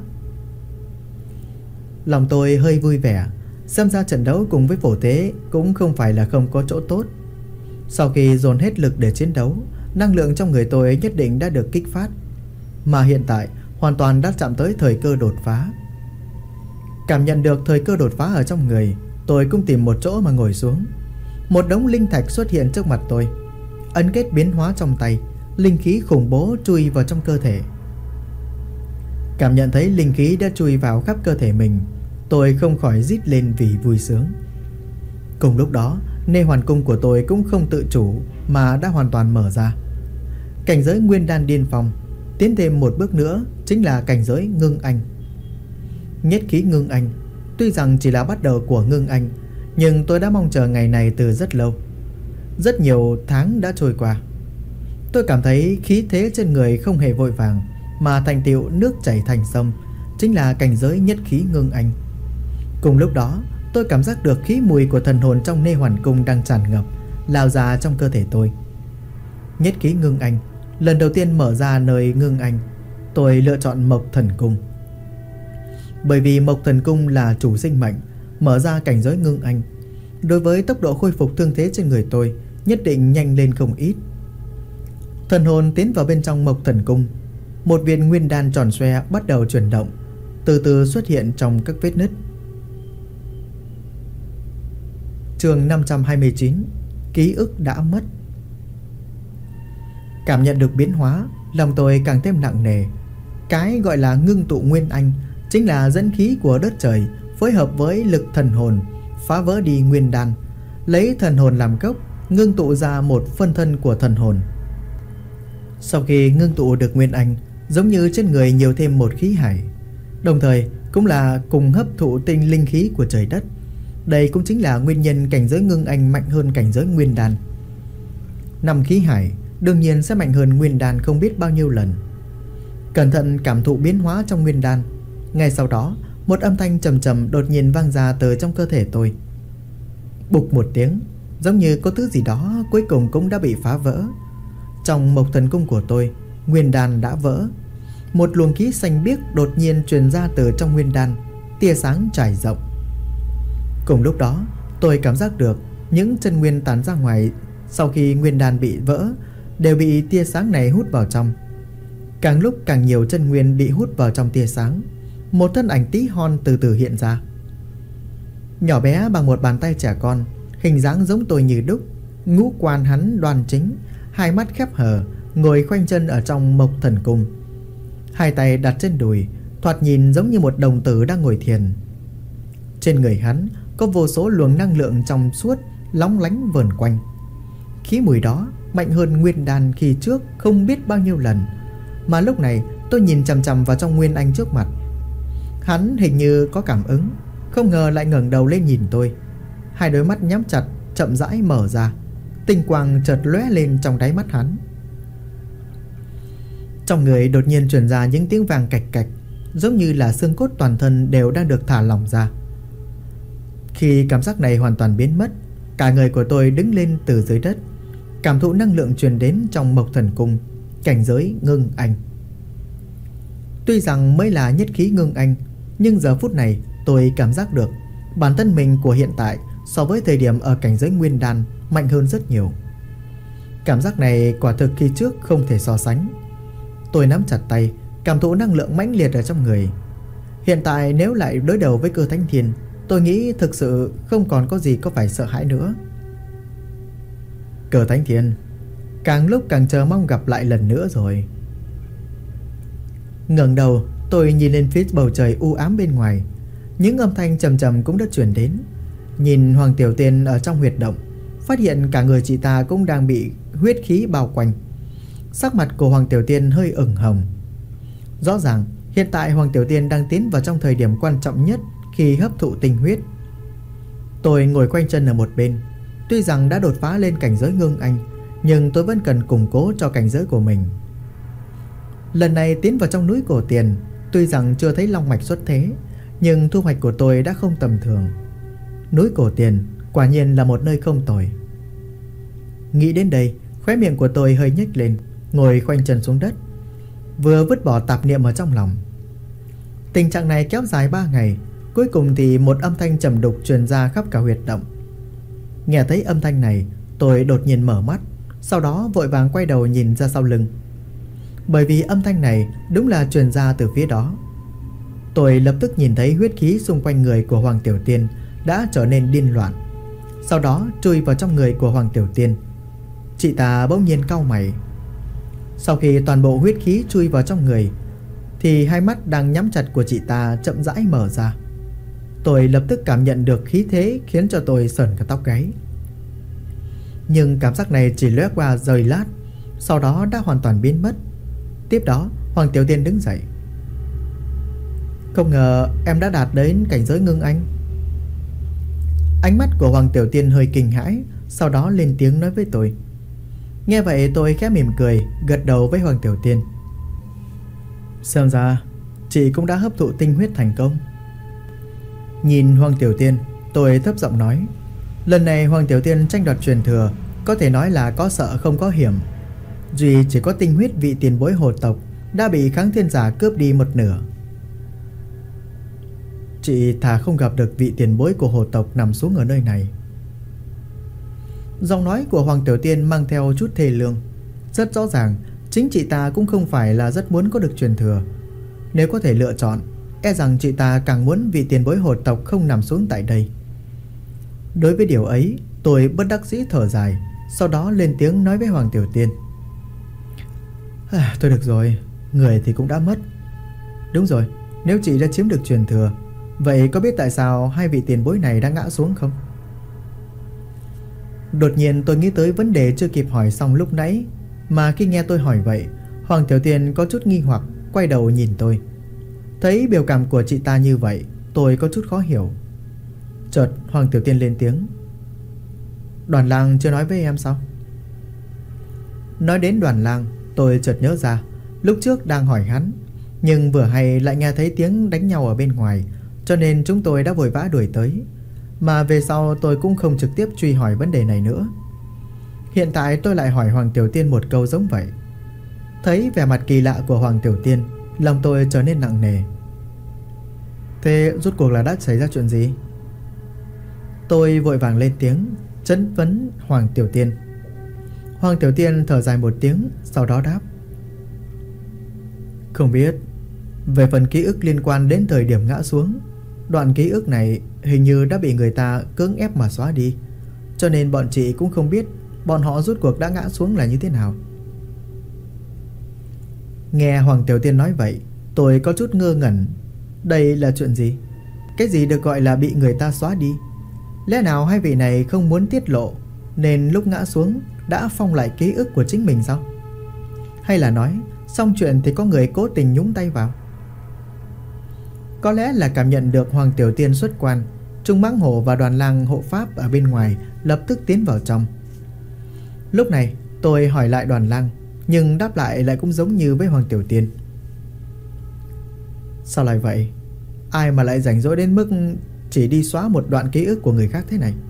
Lòng tôi hơi vui vẻ, xem ra trận đấu cùng với Phổ Thế cũng không phải là không có chỗ tốt. Sau khi dồn hết lực để chiến đấu, năng lượng trong người tôi nhất định đã được kích phát, mà hiện tại hoàn toàn đã chạm tới thời cơ đột phá. Cảm nhận được thời cơ đột phá ở trong người, tôi cũng tìm một chỗ mà ngồi xuống. Một đống linh thạch xuất hiện trước mặt tôi. Ấn kết biến hóa trong tay, linh khí khủng bố chui vào trong cơ thể. Cảm nhận thấy linh khí đã chui vào khắp cơ thể mình, tôi không khỏi rít lên vì vui sướng. Cùng lúc đó, nê hoàn cung của tôi cũng không tự chủ mà đã hoàn toàn mở ra. Cảnh giới nguyên đan điên phong, tiến thêm một bước nữa chính là cảnh giới ngưng anh. Nhất khí ngưng anh, tuy rằng chỉ là bắt đầu của ngưng anh, nhưng tôi đã mong chờ ngày này từ rất lâu. Rất nhiều tháng đã trôi qua. Tôi cảm thấy khí thế trên người không hề vội vàng, mà thành tựu nước chảy thành sông, chính là cảnh giới nhất khí ngưng anh. Cùng lúc đó, tôi cảm giác được khí mùi của thần hồn trong nê hoàn cung đang tràn ngập, lao ra trong cơ thể tôi. Nhất khí ngưng anh, lần đầu tiên mở ra nơi ngưng anh, tôi lựa chọn Mộc Thần Cung. Bởi vì Mộc Thần Cung là chủ sinh mệnh, mở ra cảnh giới ngưng anh, đối với tốc độ khôi phục thương thế trên người tôi nhất định nhanh lên không ít. Thần hồn tiến vào bên trong Mộc Thần Cung. Một viên nguyên đan tròn xoe bắt đầu chuyển động, từ từ xuất hiện trong các vết nứt. Chương 529, ký ức đã mất. Cảm nhận được biến hóa, lòng tôi càng thêm nặng nề. Cái gọi là ngưng tụ nguyên anh chính là dẫn khí của đất trời phối hợp với lực thần hồn phá vỡ đi nguyên đan, lấy thần hồn làm gốc, ngưng tụ ra một phân thân của thần hồn. Sau khi ngưng tụ được nguyên anh, giống như trên người nhiều thêm một khí hải, đồng thời cũng là cùng hấp thụ tinh linh khí của trời đất. Đây cũng chính là nguyên nhân cảnh giới ngưng anh mạnh hơn cảnh giới nguyên đan. 5 khí hải đương nhiên sẽ mạnh hơn nguyên đan không biết bao nhiêu lần. Cẩn thận cảm thụ biến hóa trong nguyên đan, ngay sau đó một âm thanh trầm trầm đột nhiên vang ra từ trong cơ thể tôi. Bụp một tiếng, giống như có thứ gì đó cuối cùng cũng đã bị phá vỡ. Trong Mộc Thần Cung của tôi, nguyên đan đã vỡ. Một luồng khí xanh biếc đột nhiên truyền ra từ trong nguyên đan, tia sáng trải rộng. Cùng lúc đó, tôi cảm giác được những chân nguyên tán ra ngoài sau khi nguyên đan bị vỡ đều bị tia sáng này hút vào trong. Càng lúc càng nhiều chân nguyên bị hút vào trong tia sáng. Một thân ảnh tí hon từ từ hiện ra. Nhỏ bé bằng một bàn tay trẻ con, hình dáng giống tôi như đúc. Ngũ quan hắn đoan chính, hai mắt khép hờ, ngồi khoanh chân ở trong Mộc Thần Cung. Hai tay đặt trên đùi, thoạt nhìn giống như một đồng tử đang ngồi thiền. Trên người hắn có vô số luồng năng lượng trong suốt lóng lánh vờn quanh. Khí mùi đó mạnh hơn nguyên đan khi trước không biết bao nhiêu lần. Mà lúc này tôi nhìn chằm chằm vào trong nguyên anh trước mặt. Hắn hình như có cảm ứng, không ngờ lại ngẩng đầu lên nhìn tôi. Hai đôi mắt nhắm chặt chậm rãi mở ra, tinh quang chợt lóe lên trong đáy mắt hắn. Trong người đột nhiên truyền ra những tiếng vang cạch cạch, giống như là xương cốt toàn thân đều đang được thả lỏng ra. Khi cảm giác này hoàn toàn biến mất, cả người của tôi đứng lên từ dưới đất, cảm thụ năng lượng truyền đến trong Mộc Thần Cung, cảnh giới ngưng anh. Tuy rằng mới là nhất khí ngưng anh, nhưng giờ phút này tôi cảm giác được bản thân mình của hiện tại so với thời điểm ở cảnh giới nguyên đan mạnh hơn rất nhiều. Cảm giác này quả thực khi trước không thể so sánh. Tôi nắm chặt tay, cảm thụ năng lượng mãnh liệt ở trong người. Hiện tại nếu lại đối đầu với Cơ Thánh Thiên, tôi nghĩ thực sự không còn có gì có phải sợ hãi nữa. Cơ Thánh Thiên, càng lúc càng chờ mong gặp lại lần nữa rồi. Ngẩng đầu, tôi nhìn lên phía bầu trời u ám bên ngoài. Những âm thanh trầm trầm cũng đã truyền đến. Nhìn Hoàng Tiểu Tiên ở trong huyệt động, phát hiện cả người chị ta cũng đang bị huyết khí bao quanh. Sắc mặt của Hoàng Tiểu Tiên hơi ửng hồng. Rõ ràng hiện tại Hoàng Tiểu Tiên đang tiến vào trong thời điểm quan trọng nhất khi hấp thụ tinh huyết. Tôi ngồi quanh chân ở một bên. Tuy rằng đã đột phá lên cảnh giới ngưng anh, nhưng tôi vẫn cần củng cố cho cảnh giới của mình. Lần này tiến vào trong núi Cổ Tiền, tuy rằng chưa thấy long mạch xuất thế, nhưng thu hoạch của tôi đã không tầm thường. Núi Cổ Tiền quả nhiên là một nơi không tồi. Nghĩ đến đây, khóe miệng của tôi hơi nhếch lên, ngồi khoanh chân xuống đất, vừa vứt bỏ tạp niệm ở trong lòng. Tình trạng này kéo dài 3 ngày. Cuối cùng thì một âm thanh trầm đục truyền ra khắp cả huyệt động. Nghe thấy âm thanh này, tôi đột nhiên mở mắt, sau đó vội vàng quay đầu nhìn ra sau lưng. Bởi vì âm thanh này đúng là truyền ra từ phía đó. Tôi lập tức nhìn thấy huyết khí xung quanh người của Hoàng Tiểu Tiên đã trở nên điên loạn, sau đó chui vào trong người của Hoàng Tiểu Tiên. Chị ta bỗng nhiên cau mày. Sau khi toàn bộ huyết khí chui vào trong người, thì hai mắt đang nhắm chặt của chị ta chậm rãi mở ra. Tôi lập tức cảm nhận được khí thế khiến cho tôi sởn cả tóc gáy. Nhưng cảm giác này chỉ lóe qua giây lát, sau đó đã hoàn toàn biến mất. Tiếp đó Hoàng Tiểu Tiên đứng dậy. Không ngờ em đã đạt đến cảnh giới ngưng anh. Ánh mắt của Hoàng Tiểu Tiên hơi kinh hãi, sau đó lên tiếng nói với tôi. Nghe vậy tôi khẽ mỉm cười, gật đầu với Hoàng Tiểu Tiên. Xem ra chị cũng đã hấp thụ tinh huyết thành công. Nhìn Hoàng Tiểu Tiên, tôi thấp giọng nói. Lần này Hoàng Tiểu Tiên tranh đoạt truyền thừa, có thể nói là có sợ không có hiểm. Duy chỉ có tinh huyết vị tiền bối hồ tộc đã bị Kháng Thiên Giả cướp đi một nửa. Chị thà không gặp được vị tiền bối của hồ tộc nằm xuống ở nơi này. Giọng nói của Hoàng Tiểu Tiên mang theo chút thê lương. Rất rõ ràng chính chị ta cũng không phải là rất muốn có được truyền thừa. Nếu có thể lựa chọn, e rằng chị ta càng muốn vị tiền bối hồ tộc không nằm xuống tại đây. Đối với điều ấy, tôi bất đắc dĩ thở dài, sau đó lên tiếng nói với Hoàng Tiểu Tiên. Thôi được rồi, người thì cũng đã mất. Đúng rồi, nếu chị đã chiếm được truyền thừa, vậy có biết tại sao hai vị tiền bối này đã ngã xuống không? Đột nhiên tôi nghĩ tới vấn đề chưa kịp hỏi xong lúc nãy, mà khi nghe tôi hỏi vậy, Hoàng Tiểu Tiên có chút nghi hoặc, quay đầu nhìn tôi. Thấy biểu cảm của chị ta như vậy, tôi có chút khó hiểu. Chợt Hoàng Tiểu Tiên lên tiếng. Đoàn Lang chưa nói với em sao? Nói đến Đoàn Lang, tôi chợt nhớ ra lúc trước đang hỏi hắn, nhưng vừa hay lại nghe thấy tiếng đánh nhau ở bên ngoài, cho nên chúng tôi đã vội vã đuổi tới. Mà về sau tôi cũng không trực tiếp truy hỏi vấn đề này nữa. Hiện tại tôi lại hỏi Hoàng Tiểu Tiên một câu giống vậy. Thấy vẻ mặt kỳ lạ của Hoàng Tiểu Tiên, lòng tôi trở nên nặng nề. Thế rốt cuộc là đã xảy ra chuyện gì? Tôi vội vàng lên tiếng chất vấn Hoàng Tiểu Tiên. Hoàng Tiểu Tiên thở dài một tiếng, sau đó đáp. Không biết. Về phần ký ức liên quan đến thời điểm ngã xuống, đoạn ký ức này hình như đã bị người ta cưỡng ép mà xóa đi, cho nên bọn chị cũng không biết bọn họ rốt cuộc đã ngã xuống là như thế nào. Nghe Hoàng Tiểu Tiên nói vậy, tôi có chút ngơ ngẩn. Đây là chuyện gì? Cái gì được gọi là bị người ta xóa đi? Lẽ nào hai vị này không muốn tiết lộ, nên lúc ngã xuống đã phong lại ký ức của chính mình sao? Hay là nói xong chuyện thì có người cố tình nhúng tay vào? Có lẽ là cảm nhận được Hoàng Tiểu Tiên xuất quan, Trung Mãng Hổ và Đoàn Lang hộ pháp ở bên ngoài lập tức tiến vào trong. Lúc này tôi hỏi lại Đoàn Lang, nhưng đáp lại cũng giống như với Hoàng Tiểu Tiên. Sao lại vậy? Ai mà lại rảnh rỗi đến mức chỉ đi xóa một đoạn ký ức của người khác thế này?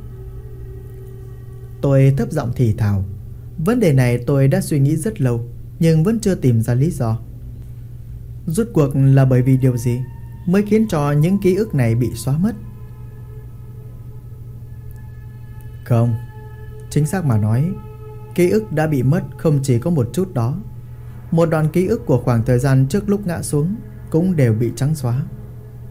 Tôi thấp giọng thì thào. Vấn đề này tôi đã suy nghĩ rất lâu, nhưng vẫn chưa tìm ra lý do. Rốt cuộc là bởi vì điều gì mới khiến cho những ký ức này bị xóa mất? Không, chính xác mà nói, ký ức đã bị mất không chỉ có một chút đó. Một đoạn ký ức của khoảng thời gian trước lúc ngã xuống cũng đều bị trắng xóa.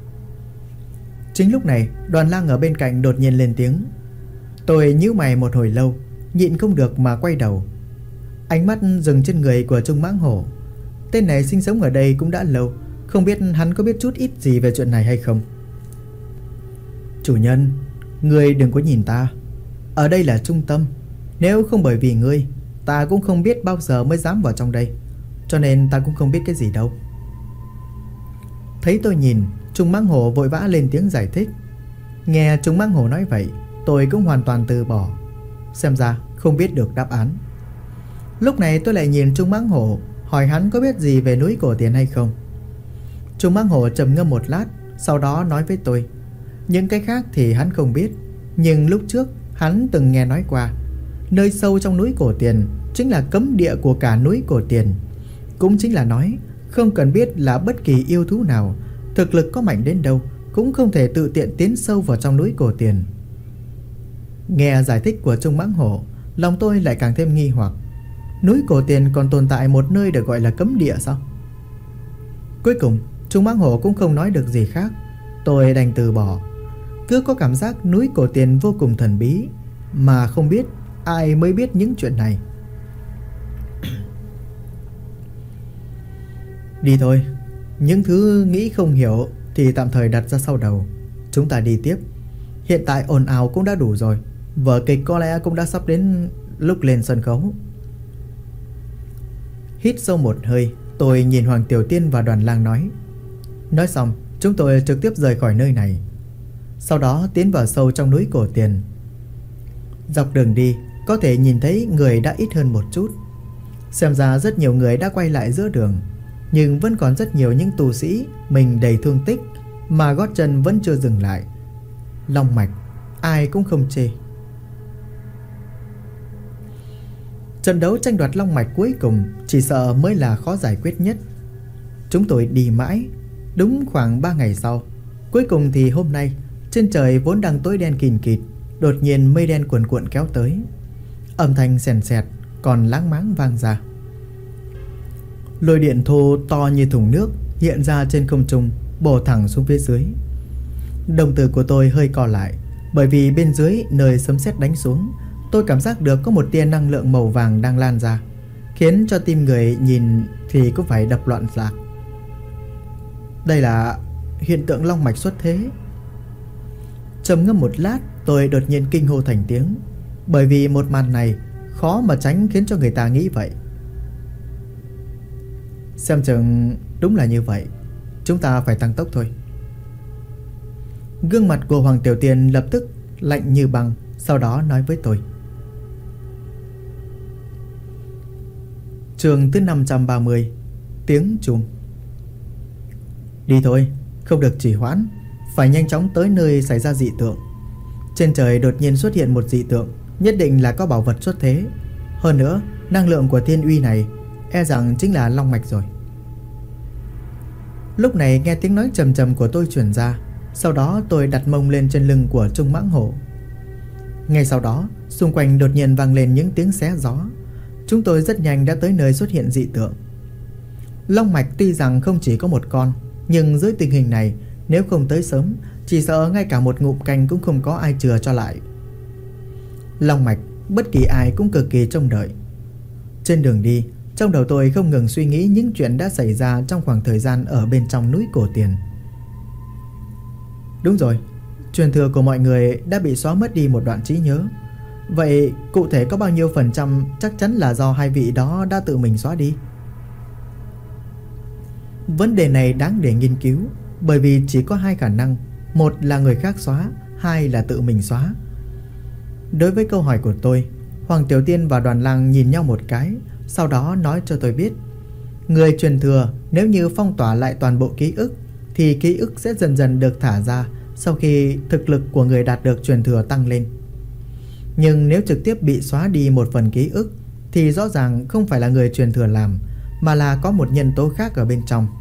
Chính lúc này, Đoàn Lang ở bên cạnh đột nhiên lên tiếng. Tôi nhíu mày một hồi lâu, nhịn không được mà quay đầu. Ánh mắt dừng trên người của Trung Mãng Hổ. Tên này sinh sống ở đây cũng đã lâu, không biết hắn có biết chút ít gì về chuyện này hay không. Chủ nhân, ngươi đừng có nhìn ta. Ở đây là trung tâm. Nếu không bởi vì ngươi, ta cũng không biết bao giờ mới dám vào trong đây. Cho nên ta cũng không biết cái gì đâu. Thấy tôi nhìn, Trung Mãng Hổ vội vã lên tiếng giải thích. Nghe Trung Mãng Hổ nói vậy, tôi cũng hoàn toàn từ bỏ. Xem ra không biết được đáp án. Lúc này tôi lại nhìn Trung Mãng Hổ, hỏi hắn có biết gì về núi Cổ Tiền hay không. Trung Mãng Hổ trầm ngâm một lát, sau đó nói với tôi. Những cái khác thì hắn không biết, nhưng lúc trước hắn từng nghe nói qua. Nơi sâu trong núi Cổ Tiền chính là cấm địa của cả núi Cổ Tiền. Cũng chính là nói, không cần biết là bất kỳ yêu thú nào, thực lực có mạnh đến đâu, cũng không thể tự tiện tiến sâu vào trong núi Cổ Tiền. Nghe giải thích của Trung Mãng Hổ, lòng tôi lại càng thêm nghi hoặc. Núi Cổ Tiền còn tồn tại một nơi được gọi là cấm địa sao? Cuối cùng Trung Mãng Hổ cũng không nói được gì khác. Tôi đành từ bỏ. Cứ có cảm giác núi Cổ Tiền vô cùng thần bí, mà không biết ai mới biết những chuyện này. Đi thôi, những thứ nghĩ không hiểu thì tạm thời đặt ra sau đầu. Chúng ta đi tiếp. Hiện tại ồn ào cũng đã đủ rồi, vở kịch có lẽ cũng đã sắp đến lúc lên sân khấu. Hít sâu một hơi, tôi nhìn Hoàng Tiểu Tiên và Đoàn Lang nói. Nói xong, chúng tôi trực tiếp rời khỏi nơi này. Sau đó tiến vào sâu trong núi Cổ Tiền. Dọc đường đi, có thể nhìn thấy người đã ít hơn một chút. Xem ra rất nhiều người đã quay lại giữa đường, nhưng vẫn còn rất nhiều những tu sĩ mình đầy thương tích mà gót chân vẫn chưa dừng lại. Long mạch, ai cũng không chê. Trận đấu tranh đoạt long mạch cuối cùng chỉ sợ mới là khó giải quyết nhất. Chúng tôi đi mãi, đúng khoảng 3 ngày sau. Cuối cùng thì hôm nay, trên trời vốn đang tối đen kìn kịt, đột nhiên mây đen cuồn cuộn kéo tới. Âm thanh sèn sẹt còn láng máng vang ra. Lôi điện thô to như thùng nước hiện ra trên không trung, bổ thẳng xuống phía dưới. Đồng tử của tôi hơi co lại, bởi vì bên dưới nơi sấm sét đánh xuống, tôi cảm giác được có một tia năng lượng màu vàng đang lan ra, khiến cho tim người nhìn thì cũng phải đập loạn xạ. Đây là hiện tượng long mạch xuất thế. Trầm ngâm một lát, tôi đột nhiên kinh hô thành tiếng, bởi vì một màn này khó mà tránh khiến cho người ta nghĩ vậy. Xem chừng đúng là như vậy, chúng ta phải tăng tốc thôi. Gương mặt của Hoàng Tiểu Tiên lập tức lạnh như băng, sau đó nói với tôi. Chương thứ 530, tiếng chuông. Đi thôi, không được trì hoãn, phải nhanh chóng tới nơi xảy ra dị tượng. Trên trời đột nhiên xuất hiện một dị tượng, nhất định là có bảo vật xuất thế. Hơn nữa, năng lượng của thiên uy này e rằng chính là long mạch rồi. Lúc này nghe tiếng nói trầm trầm của tôi truyền ra, sau đó tôi đặt mông lên trên lưng của Trung Mãng Hổ. Ngay sau đó, xung quanh đột nhiên vang lên những tiếng xé gió. Chúng tôi rất nhanh đã tới nơi xuất hiện dị tượng. Long mạch tuy rằng không chỉ có một con, nhưng dưới tình hình này, nếu không tới sớm, chỉ sợ ngay cả một ngụm canh cũng không có ai chừa cho lại. Long mạch, bất kỳ ai cũng cực kỳ trông đợi. Trên đường đi, trong đầu tôi không ngừng suy nghĩ những chuyện đã xảy ra trong khoảng thời gian ở bên trong núi Cổ Tiền. Đúng rồi, truyền thừa của mọi người đã bị xóa mất đi một đoạn trí nhớ. Vậy cụ thể có bao nhiêu phần trăm chắc chắn là do hai vị đó đã tự mình xóa đi? Vấn đề này đáng để nghiên cứu, bởi vì chỉ có hai khả năng. Một là người khác xóa, hai là tự mình xóa. Đối với câu hỏi của tôi, Hoàng Tiểu Tiên và Đoàn Lang nhìn nhau một cái, sau đó nói cho tôi biết. Người truyền thừa nếu như phong tỏa lại toàn bộ ký ức, thì ký ức sẽ dần dần được thả ra sau khi thực lực của người đạt được truyền thừa tăng lên. Nhưng nếu trực tiếp bị xóa đi một phần ký ức, thì rõ ràng không phải là người truyền thừa làm, mà là có một nhân tố khác ở bên trong.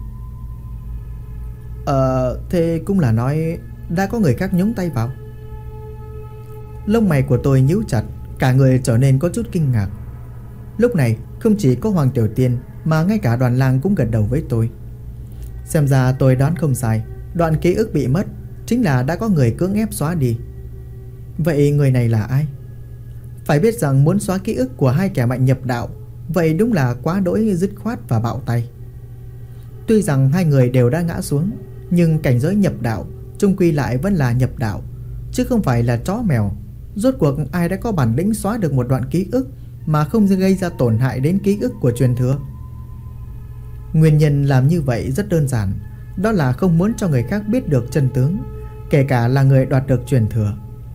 Thế cũng là nói đã có người khác nhúng tay vào. Lông mày của tôi nhíu chặt, cả người trở nên có chút kinh ngạc. Lúc này không chỉ có Hoàng Tiểu Tiên, mà ngay cả Đoàn Lang cũng gật đầu với tôi. Xem ra tôi đoán không sai, đoạn ký ức bị mất chính là đã có người cưỡng ép xóa đi. Vậy người này là ai? Phải biết rằng muốn xóa ký ức của hai kẻ mạnh nhập đạo, vậy đúng là quá đỗi dứt khoát và bạo tay. Tuy rằng hai người đều đã ngã xuống, nhưng cảnh giới nhập đạo chung quy lại vẫn là nhập đạo, chứ không phải là chó mèo. Rốt cuộc ai đã có bản lĩnh xóa được một đoạn ký ức mà không gây ra tổn hại đến ký ức của truyền thừa? Nguyên nhân làm như vậy rất đơn giản, đó là không muốn cho người khác biết được chân tướng, kể cả là người đoạt được truyền thừa.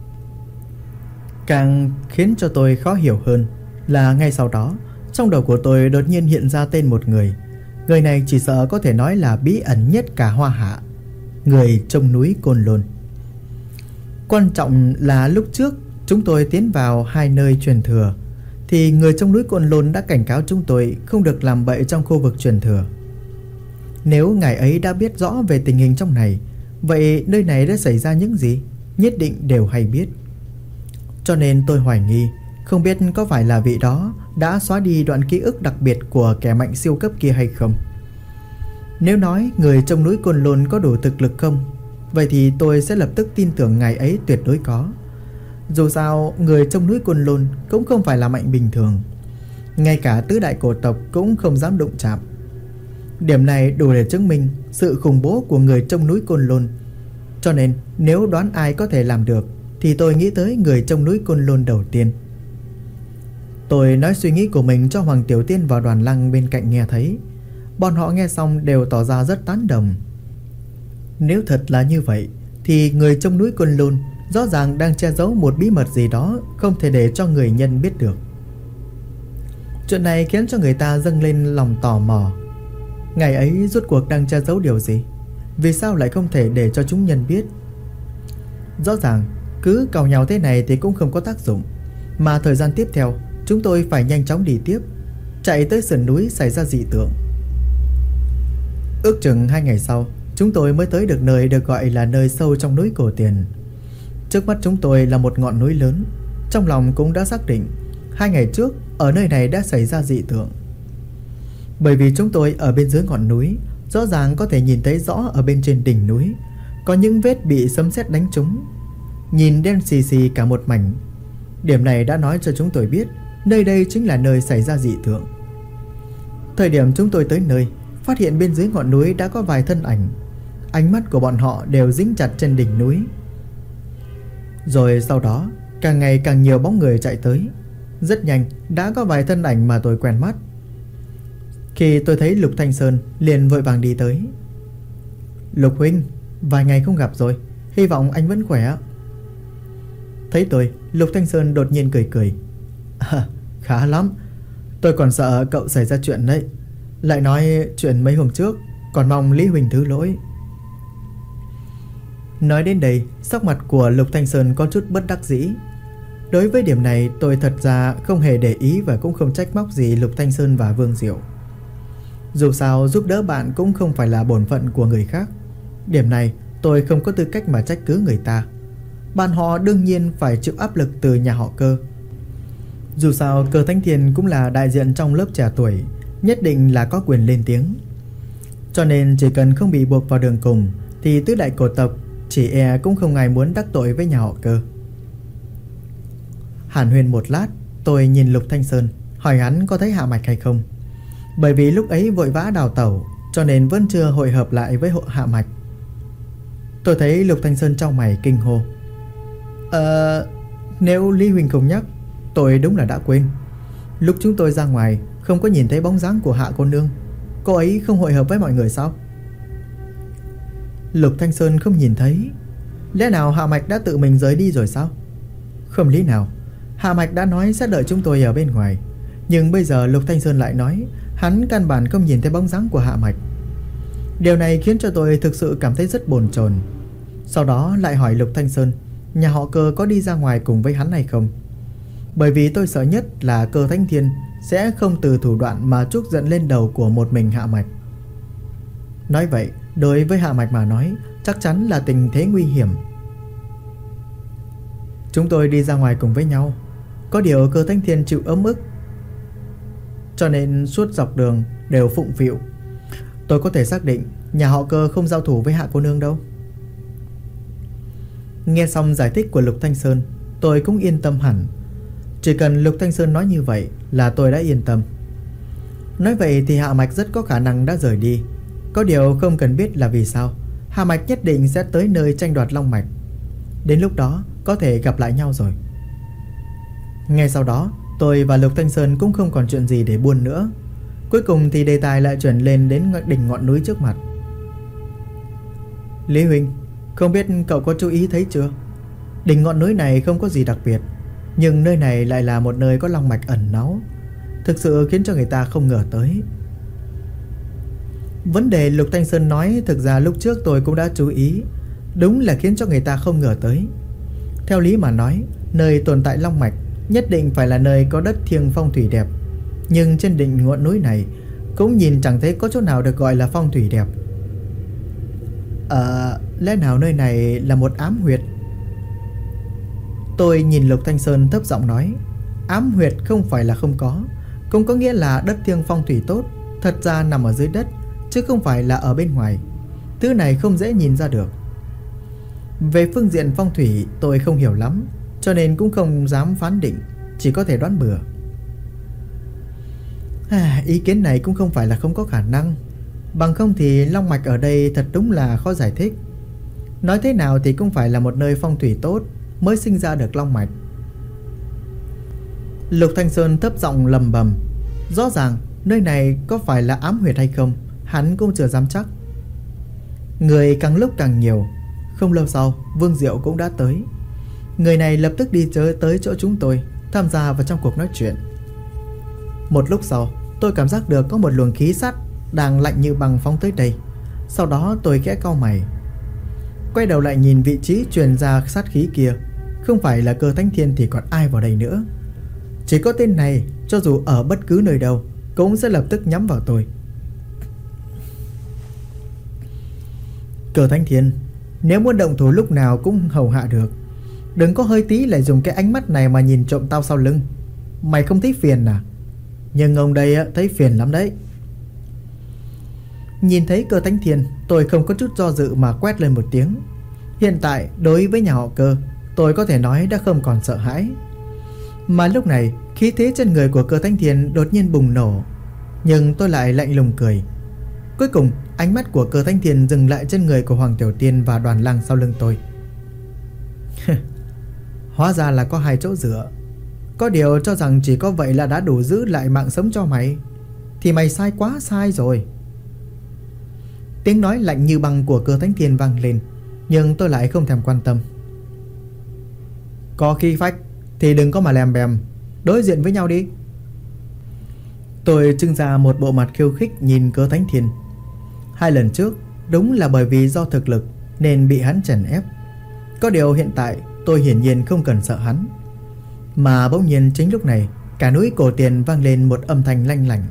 Càng khiến cho tôi khó hiểu hơn là ngay sau đó, trong đầu của tôi đột nhiên hiện ra tên một người. Người này chỉ sợ có thể nói là bí ẩn nhất cả Hoa Hạ, người trong núi Côn Lôn. Quan trọng là lúc trước chúng tôi tiến vào hai nơi truyền thừa thì người trong núi Côn Lôn đã cảnh cáo chúng tôi không được làm bậy trong khu vực truyền thừa. Nếu ngài ấy đã biết rõ về tình hình trong này, vậy nơi này đã xảy ra những gì, nhất định đều hay biết. Cho nên tôi hoài nghi, không biết có phải là vị đó đã xóa đi đoạn ký ức đặc biệt của kẻ mạnh siêu cấp kia hay không. Nếu nói người trong núi Côn Lôn có đủ thực lực không, vậy thì tôi sẽ lập tức tin tưởng ngài ấy tuyệt đối có. Dù sao, người trong núi Côn Lôn cũng không phải là mạnh bình thường, ngay cả tứ đại cổ tộc cũng không dám đụng chạm. Điểm này đủ để chứng minh sự khủng bố của người trong núi Côn Lôn. Cho nên nếu đoán ai có thể làm được thì tôi nghĩ tới người trong núi Côn Lôn đầu tiên. Tôi nói suy nghĩ của mình cho Hoàng Tiểu Tiên và Đoàn Lăng bên cạnh nghe thấy. Bọn họ nghe xong đều tỏ ra rất tán đồng. Nếu thật là như vậy thì người trong núi Côn Lôn rõ ràng đang che giấu một bí mật gì đó không thể để cho người nhân biết được. Chuyện này khiến cho người ta dâng lên lòng tò mò. Ngài ấy rốt cuộc đang che giấu điều gì? Vì sao lại không thể để cho chúng nhân biết? Rõ ràng cứ cào nhau thế này thì cũng không có tác dụng, mà thời gian tiếp theo chúng tôi phải nhanh chóng đi tiếp, chạy tới sườn núi xảy ra dị tượng. Ước chừng 2 ngày sau, chúng tôi mới tới được nơi được gọi là nơi sâu trong núi Cổ Tiền. Trước mắt chúng tôi là một ngọn núi lớn. Trong lòng cũng đã xác định 2 ngày trước ở nơi này đã xảy ra dị tượng. Bởi vì chúng tôi ở bên dưới ngọn núi, rõ ràng có thể nhìn thấy rõ ở bên trên đỉnh núi có những vết bị sấm sét đánh trúng, nhìn đen xì xì cả một mảnh. Điểm này đã nói cho chúng tôi biết nơi đây chính là nơi xảy ra dị tượng. Thời điểm chúng tôi tới nơi, phát hiện bên dưới ngọn núi đã có vài thân ảnh. Ánh mắt của bọn họ đều dính chặt trên đỉnh núi. Rồi sau đó càng ngày càng nhiều bóng người chạy tới. Rất nhanh đã có vài thân ảnh mà tôi quen mắt. Khi tôi thấy Lục Thanh Sơn liền vội vàng đi tới. Lục huynh, vài ngày không gặp rồi, hy vọng anh vẫn khỏe. Thấy tôi, Lục Thanh Sơn đột nhiên cười cười. Khá lắm, tôi còn sợ cậu xảy ra chuyện đấy. Lại nói chuyện mấy hôm trước, còn mong Lý huynh thứ lỗi. Nói đến đây, sắc mặt của Lục Thanh Sơn có chút bất đắc dĩ. Đối với điểm này tôi thật ra không hề để ý và cũng không trách móc gì Lục Thanh Sơn và Vương Diệu. Dù sao giúp đỡ bạn cũng không phải là bổn phận của người khác. Điểm này tôi không có tư cách mà trách cứ người ta. Bạn họ đương nhiên phải chịu áp lực từ nhà họ Cơ. Dù sao Cơ Thánh Thiên cũng là đại diện trong lớp trẻ tuổi, nhất định là có quyền lên tiếng. Cho nên chỉ cần không bị buộc vào đường cùng thì tứ đại cổ tộc chỉ e cũng không ai muốn đắc tội với nhà họ Cơ. Hàn huyên một lát, tôi nhìn Lục Thanh Sơn hỏi hắn có thấy Hạ Mạch hay không. Bởi vì lúc ấy vội vã đào tẩu, cho nên vẫn chưa hội hợp lại với hộ Hạ Mạch. Tôi thấy Lục Thanh Sơn trong mày kinh hô. Nếu Lý huynh không nhắc, tôi đúng là đã quên. Lúc chúng tôi ra ngoài không có nhìn thấy bóng dáng của Hạ cô nương. Cô ấy không hội hợp với mọi người sao? Lục Thanh Sơn không nhìn thấy. Lẽ nào Hạ Mạch đã tự mình rời đi rồi sao? Không lý nào. Hạ Mạch đã nói sẽ đợi chúng tôi ở bên ngoài, nhưng bây giờ Lục Thanh Sơn lại nói hắn căn bản không nhìn thấy bóng dáng của Hạ Mạch. Điều này khiến cho tôi thực sự cảm thấy rất bồn chồn. Sau đó lại hỏi Lục Thanh Sơn nhà họ Cơ có đi ra ngoài cùng với hắn hay không. Bởi vì tôi sợ nhất là Cơ Thánh Thiên sẽ không từ thủ đoạn mà trút giận lên đầu của một mình Hạ Mạch. Nói vậy, đối với Hạ Mạch mà nói chắc chắn là tình thế nguy hiểm. Chúng tôi đi ra ngoài cùng với nhau, có điều Cơ Thánh Thiên chịu ấm ức, cho nên suốt dọc đường đều phụng phịu. Tôi có thể xác định nhà họ Cơ không giao thủ với Hạ cô nương đâu. Nghe xong giải thích của Lục Thanh Sơn, tôi cũng yên tâm hẳn. Chỉ cần Lục Thanh Sơn nói như vậy là tôi đã yên tâm. Nói vậy thì Hạ Mạch rất có khả năng đã rời đi. Có điều không cần biết là vì sao. Hạ Mạch nhất định sẽ tới nơi tranh đoạt Long Mạch. Đến lúc đó có thể gặp lại nhau rồi. Ngay sau đó, tôi và Lục Thanh Sơn cũng không còn chuyện gì để buôn nữa. Cuối cùng thì đề tài lại chuyển lên đến đỉnh ngọn núi trước mặt. Lý huynh, không biết cậu có chú ý thấy chưa? Đỉnh ngọn núi này không có gì đặc biệt, nhưng nơi này lại là một nơi có long mạch ẩn náu, thực sự khiến cho người ta không ngờ tới. Vấn đề Lục Thanh Sơn nói thực ra lúc trước tôi cũng đã chú ý, đúng là khiến cho người ta không ngờ tới. Theo lý mà nói, nơi tồn tại long mạch nhất định phải là nơi có đất thiêng phong thủy đẹp, nhưng trên đỉnh ngọn núi này cũng nhìn chẳng thấy có chỗ nào được gọi là phong thủy đẹp. Lẽ nào nơi này là một ám huyệt? Tôi nhìn Lục Thanh Sơn thấp giọng nói. Ám huyệt không phải là không có, cũng có nghĩa là đất thiêng phong thủy tốt thật ra nằm ở dưới đất, chứ không phải là ở bên ngoài. Thứ này không dễ nhìn ra được. Về phương diện phong thủy tôi không hiểu lắm, cho nên cũng không dám phán định, chỉ có thể đoán bừa. Ý kiến này cũng không phải là không có khả năng. Bằng không thì long mạch ở đây thật đúng là khó giải thích. Nói thế nào thì cũng phải là một nơi phong thủy tốt mới sinh ra được long mạch. Lục Thanh Sơn thấp giọng lầm bầm. Rõ ràng nơi này có phải là ám huyệt hay không, hắn cũng chưa dám chắc. Người càng lúc càng nhiều. Không lâu sau, Vương Diệu cũng đã tới. Người này lập tức đi tới chỗ chúng tôi, tham gia vào trong cuộc nói chuyện. Một lúc sau, tôi cảm giác được có một luồng khí sắt đang lạnh như băng phóng tới đây. Sau đó tôi khẽ cau mày, quay đầu lại nhìn vị trí truyền ra sát khí kia. Không phải là Cơ Thánh Thiên thì còn ai vào đây nữa. Chỉ có tên này, cho dù ở bất cứ nơi đâu cũng sẽ lập tức nhắm vào tôi. Cơ Thánh Thiên, nếu muốn động thủ lúc nào cũng hầu hạ được. Đừng có hơi tí lại dùng cái ánh mắt này mà nhìn trộm tao sau lưng. Mày không thấy phiền à? Nhưng ông đây thấy phiền lắm đấy. Nhìn thấy Cơ Thánh Thiên, tôi không có chút do dự mà quét lên một tiếng. Hiện tại đối với nhà họ Cơ, tôi có thể nói đã không còn sợ hãi. Mà lúc này khí thế trên người của Cơ Thánh Thiên đột nhiên bùng nổ. Nhưng tôi lại lạnh lùng cười. Cuối cùng ánh mắt của Cơ Thánh Thiên dừng lại trên người của Hoàng Tiểu Tiên và Đoàn Lang sau lưng tôi. Hóa ra là có hai chỗ dựa. Có điều cho rằng chỉ có vậy là đã đủ giữ lại mạng sống cho mày, thì mày sai quá sai rồi. Tiếng nói lạnh như băng của Cơ Thánh Thiên vang lên, nhưng tôi lại không thèm quan tâm. Có khí phách thì đừng có mà lèm bèm, đối diện với nhau đi. Tôi trưng ra một bộ mặt khiêu khích nhìn Cơ Thánh Thiên. Hai lần trước đúng là bởi vì do thực lực nên bị hắn chèn ép. Có điều hiện tại tôi hiển nhiên không cần sợ hắn. Mà bỗng nhiên chính lúc này, cả núi cổ tiền vang lên một âm thanh lanh lảnh.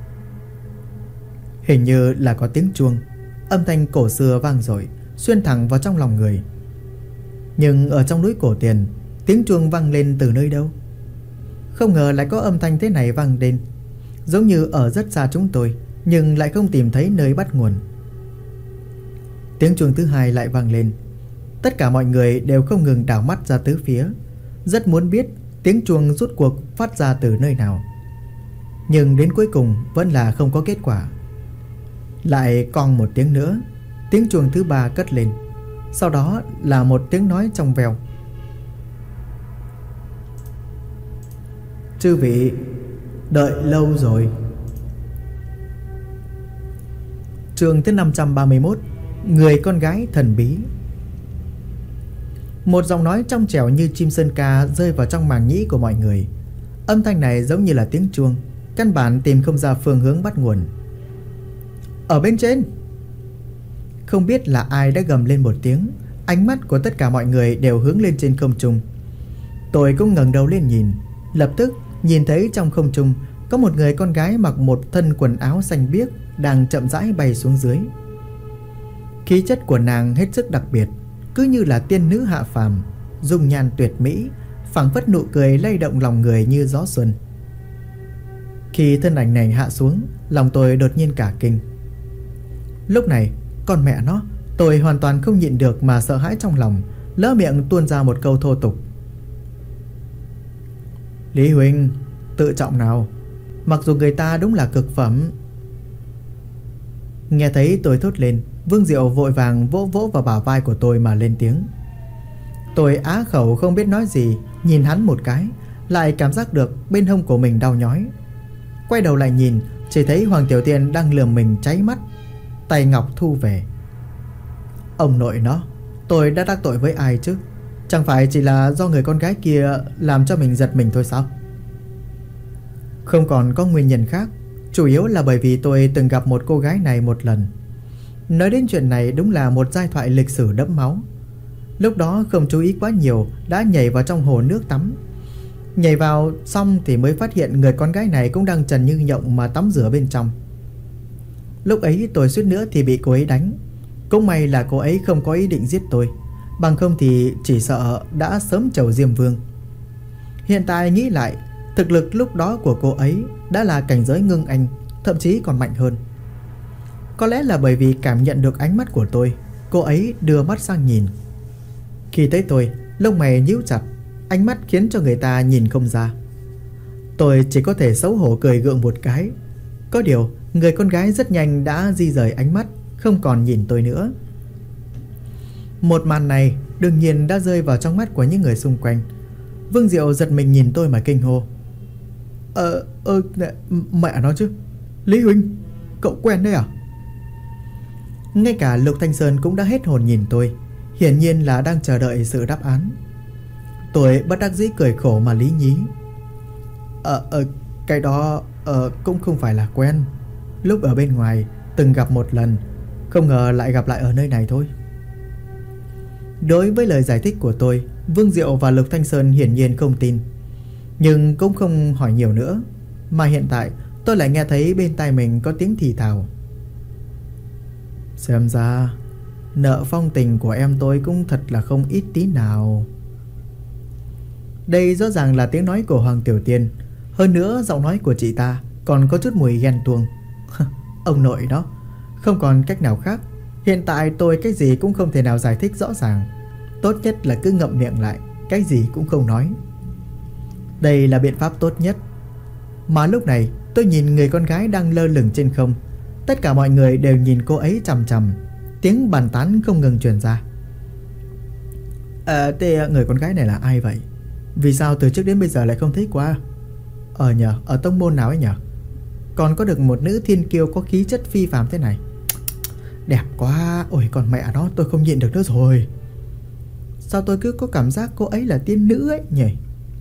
Hình như là có tiếng chuông. Âm thanh cổ xưa vang dội, xuyên thẳng vào trong lòng người. Nhưng ở trong núi cổ tiền, tiếng chuông vang lên từ nơi đâu? Không ngờ lại có âm thanh thế này vang lên, giống như ở rất xa chúng tôi, nhưng lại không tìm thấy nơi bắt nguồn. Tiếng chuông thứ hai lại vang lên. Tất cả mọi người đều không ngừng đảo mắt ra tứ phía, rất muốn biết tiếng chuông rốt cuộc phát ra từ nơi nào. Nhưng đến cuối cùng vẫn là không có kết quả. Lại còn một tiếng nữa, tiếng chuông thứ ba cất lên. Sau đó là một tiếng nói trong veo. Chư vị, đợi lâu rồi. Chương thứ 531, người con gái thần bí. Một giọng nói trong trẻo như chim sơn ca rơi vào trong màng nhĩ của mọi người. Âm thanh này giống như là tiếng chuông, căn bản tìm không ra phương hướng bắt nguồn. Ở bên trên. Không biết là ai đã gầm lên một tiếng. Ánh mắt của tất cả mọi người đều hướng lên trên không trung. Tôi cũng ngẩng đầu lên nhìn. Lập tức nhìn thấy trong không trung có một người con gái mặc một thân quần áo xanh biếc đang chậm rãi bay xuống dưới. Khí chất của nàng hết sức đặc biệt, cứ như là tiên nữ hạ phàm, dung nhan tuyệt mỹ, phảng phất nụ cười lay động lòng người như gió xuân. Khi thân ảnh này hạ xuống, lòng tôi đột nhiên cả kinh. Lúc này, con mẹ nó, tôi hoàn toàn không nhịn được mà sợ hãi trong lòng, lỡ miệng tuôn ra một câu thô tục. Lý huynh, tự trọng nào, mặc dù người ta đúng là cực phẩm. Nghe thấy tôi thốt lên, Vương Diệu vội vàng vỗ vỗ vào bả vai của tôi mà lên tiếng. Tôi á khẩu không biết nói gì, nhìn hắn một cái, lại cảm giác được bên hông của mình đau nhói. Quay đầu lại nhìn, chỉ thấy Hoàng Tiểu Tiên đang lườm mình cháy mắt, tay ngọc thu về. Ông nội nó, tôi đã đắc tội với ai chứ? Chẳng phải chỉ là do người con gái kia làm cho mình giật mình thôi sao? Không còn có nguyên nhân khác, chủ yếu là bởi vì tôi từng gặp một cô gái này một lần. Nói đến chuyện này đúng là một giai thoại lịch sử đẫm máu. Lúc đó không chú ý quá nhiều, đã nhảy vào trong hồ nước tắm. Nhảy vào xong thì mới phát hiện người con gái này cũng đang trần như nhộng mà tắm rửa bên trong. Lúc ấy tôi suýt nữa thì bị cô ấy đánh. Cũng may là cô ấy không có ý định giết tôi, bằng không thì chỉ sợ đã sớm chầu Diêm Vương. Hiện tại nghĩ lại, thực lực lúc đó của cô ấy đã là cảnh giới ngưng anh, thậm chí còn mạnh hơn. Có lẽ là bởi vì cảm nhận được ánh mắt của tôi, cô ấy đưa mắt sang nhìn. Khi thấy tôi, lông mày nhíu chặt, ánh mắt khiến cho người ta nhìn không ra. Tôi chỉ có thể xấu hổ cười gượng một cái. Có điều, người con gái rất nhanh đã di rời ánh mắt, không còn nhìn tôi nữa. Một màn này đương nhiên đã rơi vào trong mắt của những người xung quanh. Vương Diệu giật mình nhìn tôi mà kinh hô. Mẹ nó chứ, Lý huynh, cậu quen đấy à? Ngay cả Lục Thanh Sơn cũng đã hết hồn nhìn tôi, hiển nhiên là đang chờ đợi sự đáp án. Tôi bất đắc dĩ cười khổ mà lý nhí. Cái đó cũng không phải là quen. Lúc ở bên ngoài từng gặp một lần, không ngờ lại gặp lại ở nơi này thôi. Đối với lời giải thích của tôi, Vương Diệu và Lục Thanh Sơn hiển nhiên không tin, nhưng cũng không hỏi nhiều nữa. Mà hiện tại tôi lại nghe thấy bên tai mình có tiếng thì thào. Xem ra nợ phong tình của em tôi cũng thật là không ít tí nào. Đây rõ ràng là tiếng nói của Hoàng Tiểu Tiên. Hơn nữa giọng nói của chị ta còn có chút mùi ghen tuông. Ông nội đó, không còn cách nào khác. Hiện tại tôi cái gì cũng không thể nào giải thích rõ ràng. Tốt nhất là cứ ngậm miệng lại, cái gì cũng không nói. Đây là biện pháp tốt nhất. Mà lúc này tôi nhìn người con gái đang lơ lửng trên không. Tất cả mọi người đều nhìn cô ấy chằm chằm. Tiếng bàn tán không ngừng truyền ra. Thế người con gái này là ai vậy? Vì sao từ trước đến bây giờ lại không thấy qua? Ở tông môn nào ấy nhờ? Còn có được một nữ thiên kiêu có khí chất phi phàm thế này. Đẹp quá. Ôi còn mẹ nó, tôi không nhịn được nữa rồi. Sao tôi cứ có cảm giác cô ấy là tiên nữ ấy nhỉ?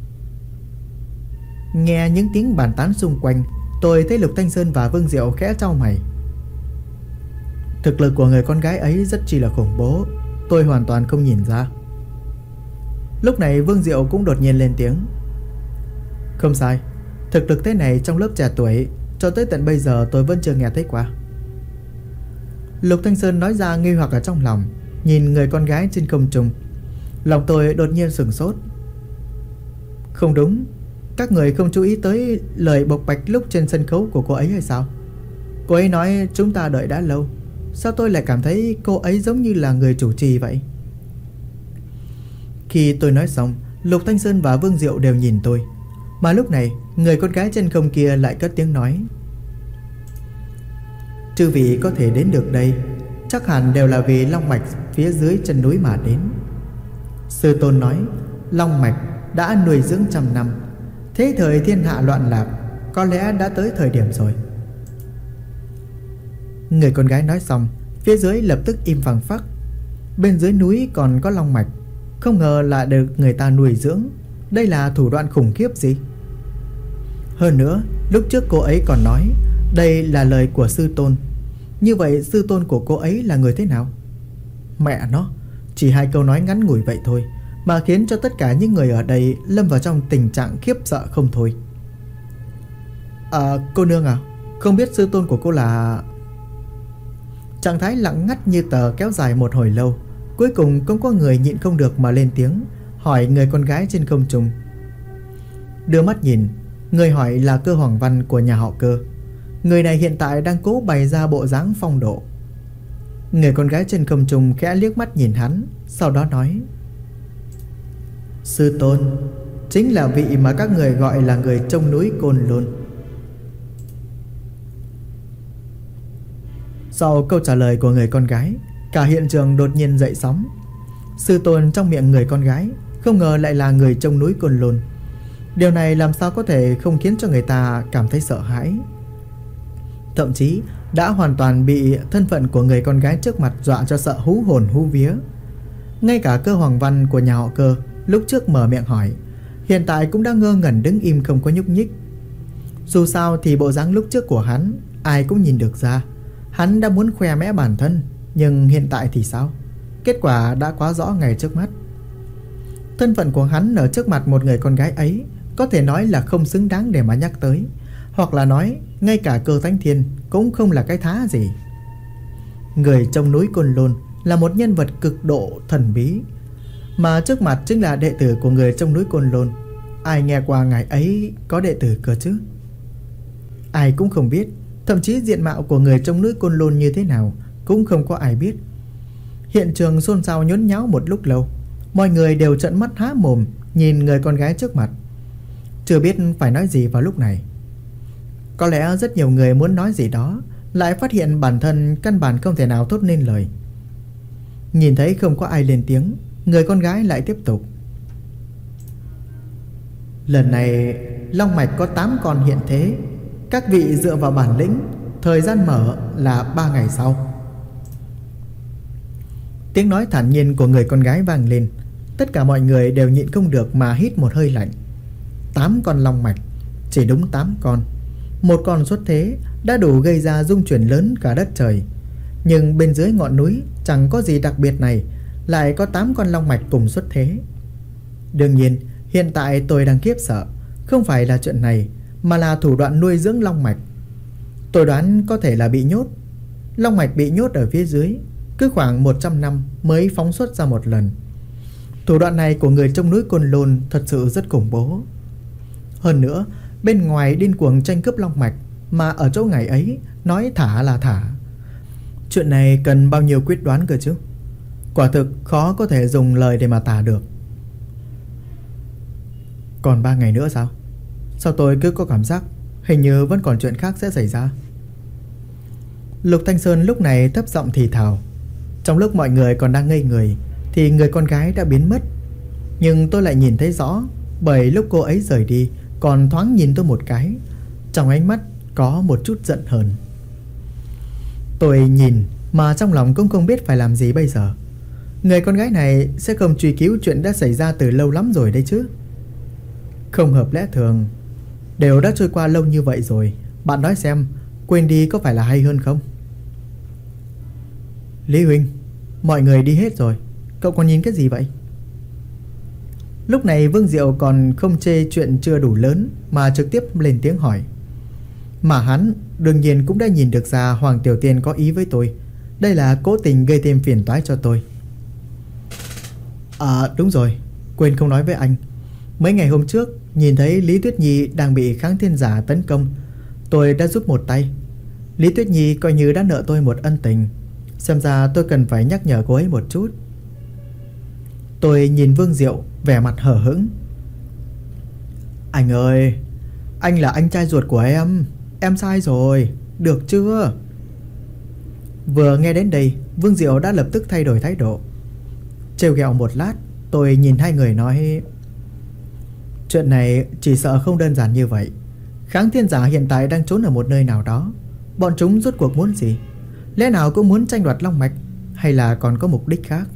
Nghe những tiếng bàn tán xung quanh, tôi thấy Lục Thanh Sơn và Vương Diệu khẽ chau mày. Thực lực của người con gái ấy rất chi là khủng bố, tôi hoàn toàn không nhìn ra. Lúc này Vương Diệu cũng đột nhiên lên tiếng. Không sai, thực lực thế này trong lớp trẻ tuổi cho tới tận bây giờ tôi vẫn chưa nghe thấy qua. Lục Thanh Sơn nói ra nghi hoặc ở trong lòng, nhìn người con gái trên không trung. Lòng tôi đột nhiên sửng sốt. Không đúng, các người không chú ý tới lời bộc bạch lúc trên sân khấu của cô ấy hay sao? Cô ấy nói chúng ta đợi đã lâu, sao tôi lại cảm thấy cô ấy giống như là người chủ trì vậy? Khi tôi nói xong, Lục Thanh Sơn và Vương Diệu đều nhìn tôi. Mà lúc này, người con gái trên không kia lại cất tiếng nói. Chư vị có thể đến được đây, chắc hẳn đều là vì long mạch phía dưới chân núi mà đến. Sư tôn nói, long mạch đã nuôi dưỡng trăm năm, thế thời thiên hạ loạn lạc, có lẽ đã tới thời điểm rồi. Người con gái nói xong, phía dưới lập tức im phăng phắc. Bên dưới núi còn có long mạch, không ngờ là được người ta nuôi dưỡng. Đây là thủ đoạn khủng khiếp gì? Hơn nữa, lúc trước cô ấy còn nói đây là lời của sư tôn. Như vậy sư tôn của cô ấy là người thế nào? Mẹ nó, chỉ hai câu nói ngắn ngủi vậy thôi mà khiến cho tất cả những người ở đây lâm vào trong tình trạng khiếp sợ không thôi. Cô nương à, không biết sư tôn của cô là... Trạng thái lặng ngắt như tờ kéo dài một hồi lâu. Cuối cùng cũng có người nhịn không được mà lên tiếng, hỏi người con gái trên không trung. Đưa mắt nhìn, người hỏi là Cơ Hoàng Văn của nhà họ Cơ. Người này hiện tại đang cố bày ra bộ dáng phong độ. Người con gái trên không trung khẽ liếc mắt nhìn hắn, sau đó nói. Sư tôn chính là vị mà các người gọi là người trông núi Côn Lôn. Sau câu trả lời của người con gái, cả hiện trường đột nhiên dậy sóng. Sư tôn trong miệng người con gái không ngờ lại là người trông núi Côn Lôn. Điều này làm sao có thể không khiến cho người ta cảm thấy sợ hãi. Thậm chí đã hoàn toàn bị thân phận của người con gái trước mặt dọa cho sợ hú hồn hú vía. Ngay cả Cơ Hoàng Văn của nhà họ Cơ lúc trước mở miệng hỏi, hiện tại cũng đã ngơ ngẩn đứng im không có nhúc nhích. Dù sao thì bộ dáng lúc trước của hắn ai cũng nhìn được ra. Hắn đã muốn khoe mẽ bản thân, nhưng hiện tại thì sao? Kết quả đã quá rõ ngay trước mắt. Thân phận của hắn ở trước mặt một người con gái ấy có thể nói là không xứng đáng để mà nhắc tới. Hoặc là nói ngay cả Cơ Thánh Thiên cũng không là cái thá gì. Người trong núi Côn Lôn là một nhân vật cực độ thần bí, mà trước mặt chính là đệ tử của người trong núi Côn Lôn. Ai nghe qua ngài ấy có đệ tử cơ chứ? Ai cũng không biết. Thậm chí diện mạo của người trong núi Côn Lôn như thế nào cũng không có ai biết. Hiện trường xôn xao nhốn nháo một lúc lâu. Mọi người đều trợn mắt há mồm nhìn người con gái trước mặt, chưa biết phải nói gì vào lúc này. Có lẽ rất nhiều người muốn nói gì đó, lại phát hiện bản thân căn bản không thể nào thốt nên lời. Nhìn thấy không có ai lên tiếng, người con gái lại tiếp tục. Lần này Long Mạch có 8 con hiện thế. Các vị dựa vào bản lĩnh, thời gian mở là 3 ngày sau. Tiếng nói thản nhiên của người con gái vang lên. Tất cả mọi người đều nhịn không được mà hít một hơi lạnh. 8 con Long Mạch, chỉ đúng 8 con. Một con xuất thế đã đủ gây ra rung chuyển lớn cả đất trời. Nhưng bên dưới ngọn núi chẳng có gì đặc biệt này lại có 8 con Long Mạch cùng xuất thế. Đương nhiên hiện tại tôi đang khiếp sợ không phải là chuyện này, mà là thủ đoạn nuôi dưỡng Long Mạch. Tôi đoán có thể là bị nhốt. Long Mạch bị nhốt ở phía dưới, cứ khoảng 100 năm mới phóng xuất ra một lần. Thủ đoạn này của người trong núi Côn Lôn thật sự rất khủng bố. Hơn nữa, bên ngoài điên cuồng tranh cướp Long Mạch, mà ở chỗ ngày ấy nói thả là thả. Chuyện này cần bao nhiêu quyết đoán cơ chứ? Quả thực khó có thể dùng lời để mà tả được. Còn 3 ngày nữa sao? Sao tôi cứ có cảm giác hình như vẫn còn chuyện khác sẽ xảy ra? Lục Thanh Sơn lúc này thấp giọng thì thào. Trong lúc mọi người còn đang ngây người thì người con gái đã biến mất. Nhưng tôi lại nhìn thấy rõ, bởi lúc cô ấy rời đi còn thoáng nhìn tôi một cái, trong ánh mắt có một chút giận hờn. Tôi nhìn mà trong lòng cũng không biết phải làm gì bây giờ. Người con gái này sẽ không truy cứu chuyện đã xảy ra từ lâu lắm rồi đấy chứ? Không hợp lẽ thường. Đều đã trôi qua lâu như vậy rồi, bạn nói xem, quên đi có phải là hay hơn không? Lý huynh, mọi người đi hết rồi, cậu còn nhìn cái gì vậy? Lúc này Vương Diệu còn không chê chuyện chưa đủ lớn mà trực tiếp lên tiếng hỏi. Mà hắn đương nhiên cũng đã nhìn được ra Hoàng Tiểu Tiên có ý với tôi. Đây là cố tình gây thêm phiền toái cho tôi. À đúng rồi, quên không nói với anh. Mấy ngày hôm trước nhìn thấy Lý Tuyết Nhi đang bị kháng thiên giả tấn công, tôi đã giúp một tay. Lý Tuyết Nhi coi như đã nợ tôi một ân tình, xem ra tôi cần phải nhắc nhở cô ấy một chút. Tôi nhìn Vương Diệu vẻ mặt hờ hững. Anh ơi, anh là anh trai ruột của em sai rồi, được chưa? Vừa nghe đến đây, Vương Diệu đã lập tức thay đổi thái độ. Trêu ghẹo một lát, tôi nhìn hai người nói, chuyện này chỉ sợ không đơn giản như vậy. Kháng thiên giả hiện tại đang trốn ở một nơi nào đó. Bọn chúng rốt cuộc muốn gì? Lẽ nào cũng muốn tranh đoạt Long Mạch, hay là còn có mục đích khác?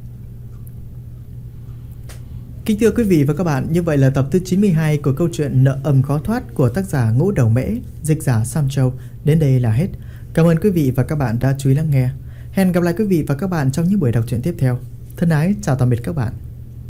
Kính thưa quý vị và các bạn, như vậy là tập thứ 92 của câu chuyện Nợ Âm Khó Thoát của tác giả Ngũ Đầu Mễ, dịch giả Sam Châu đến đây là hết. Cảm ơn quý vị và các bạn đã chú ý lắng nghe. Hẹn gặp lại quý vị và các bạn trong những buổi đọc truyện tiếp theo. Thân ái chào tạm biệt các bạn.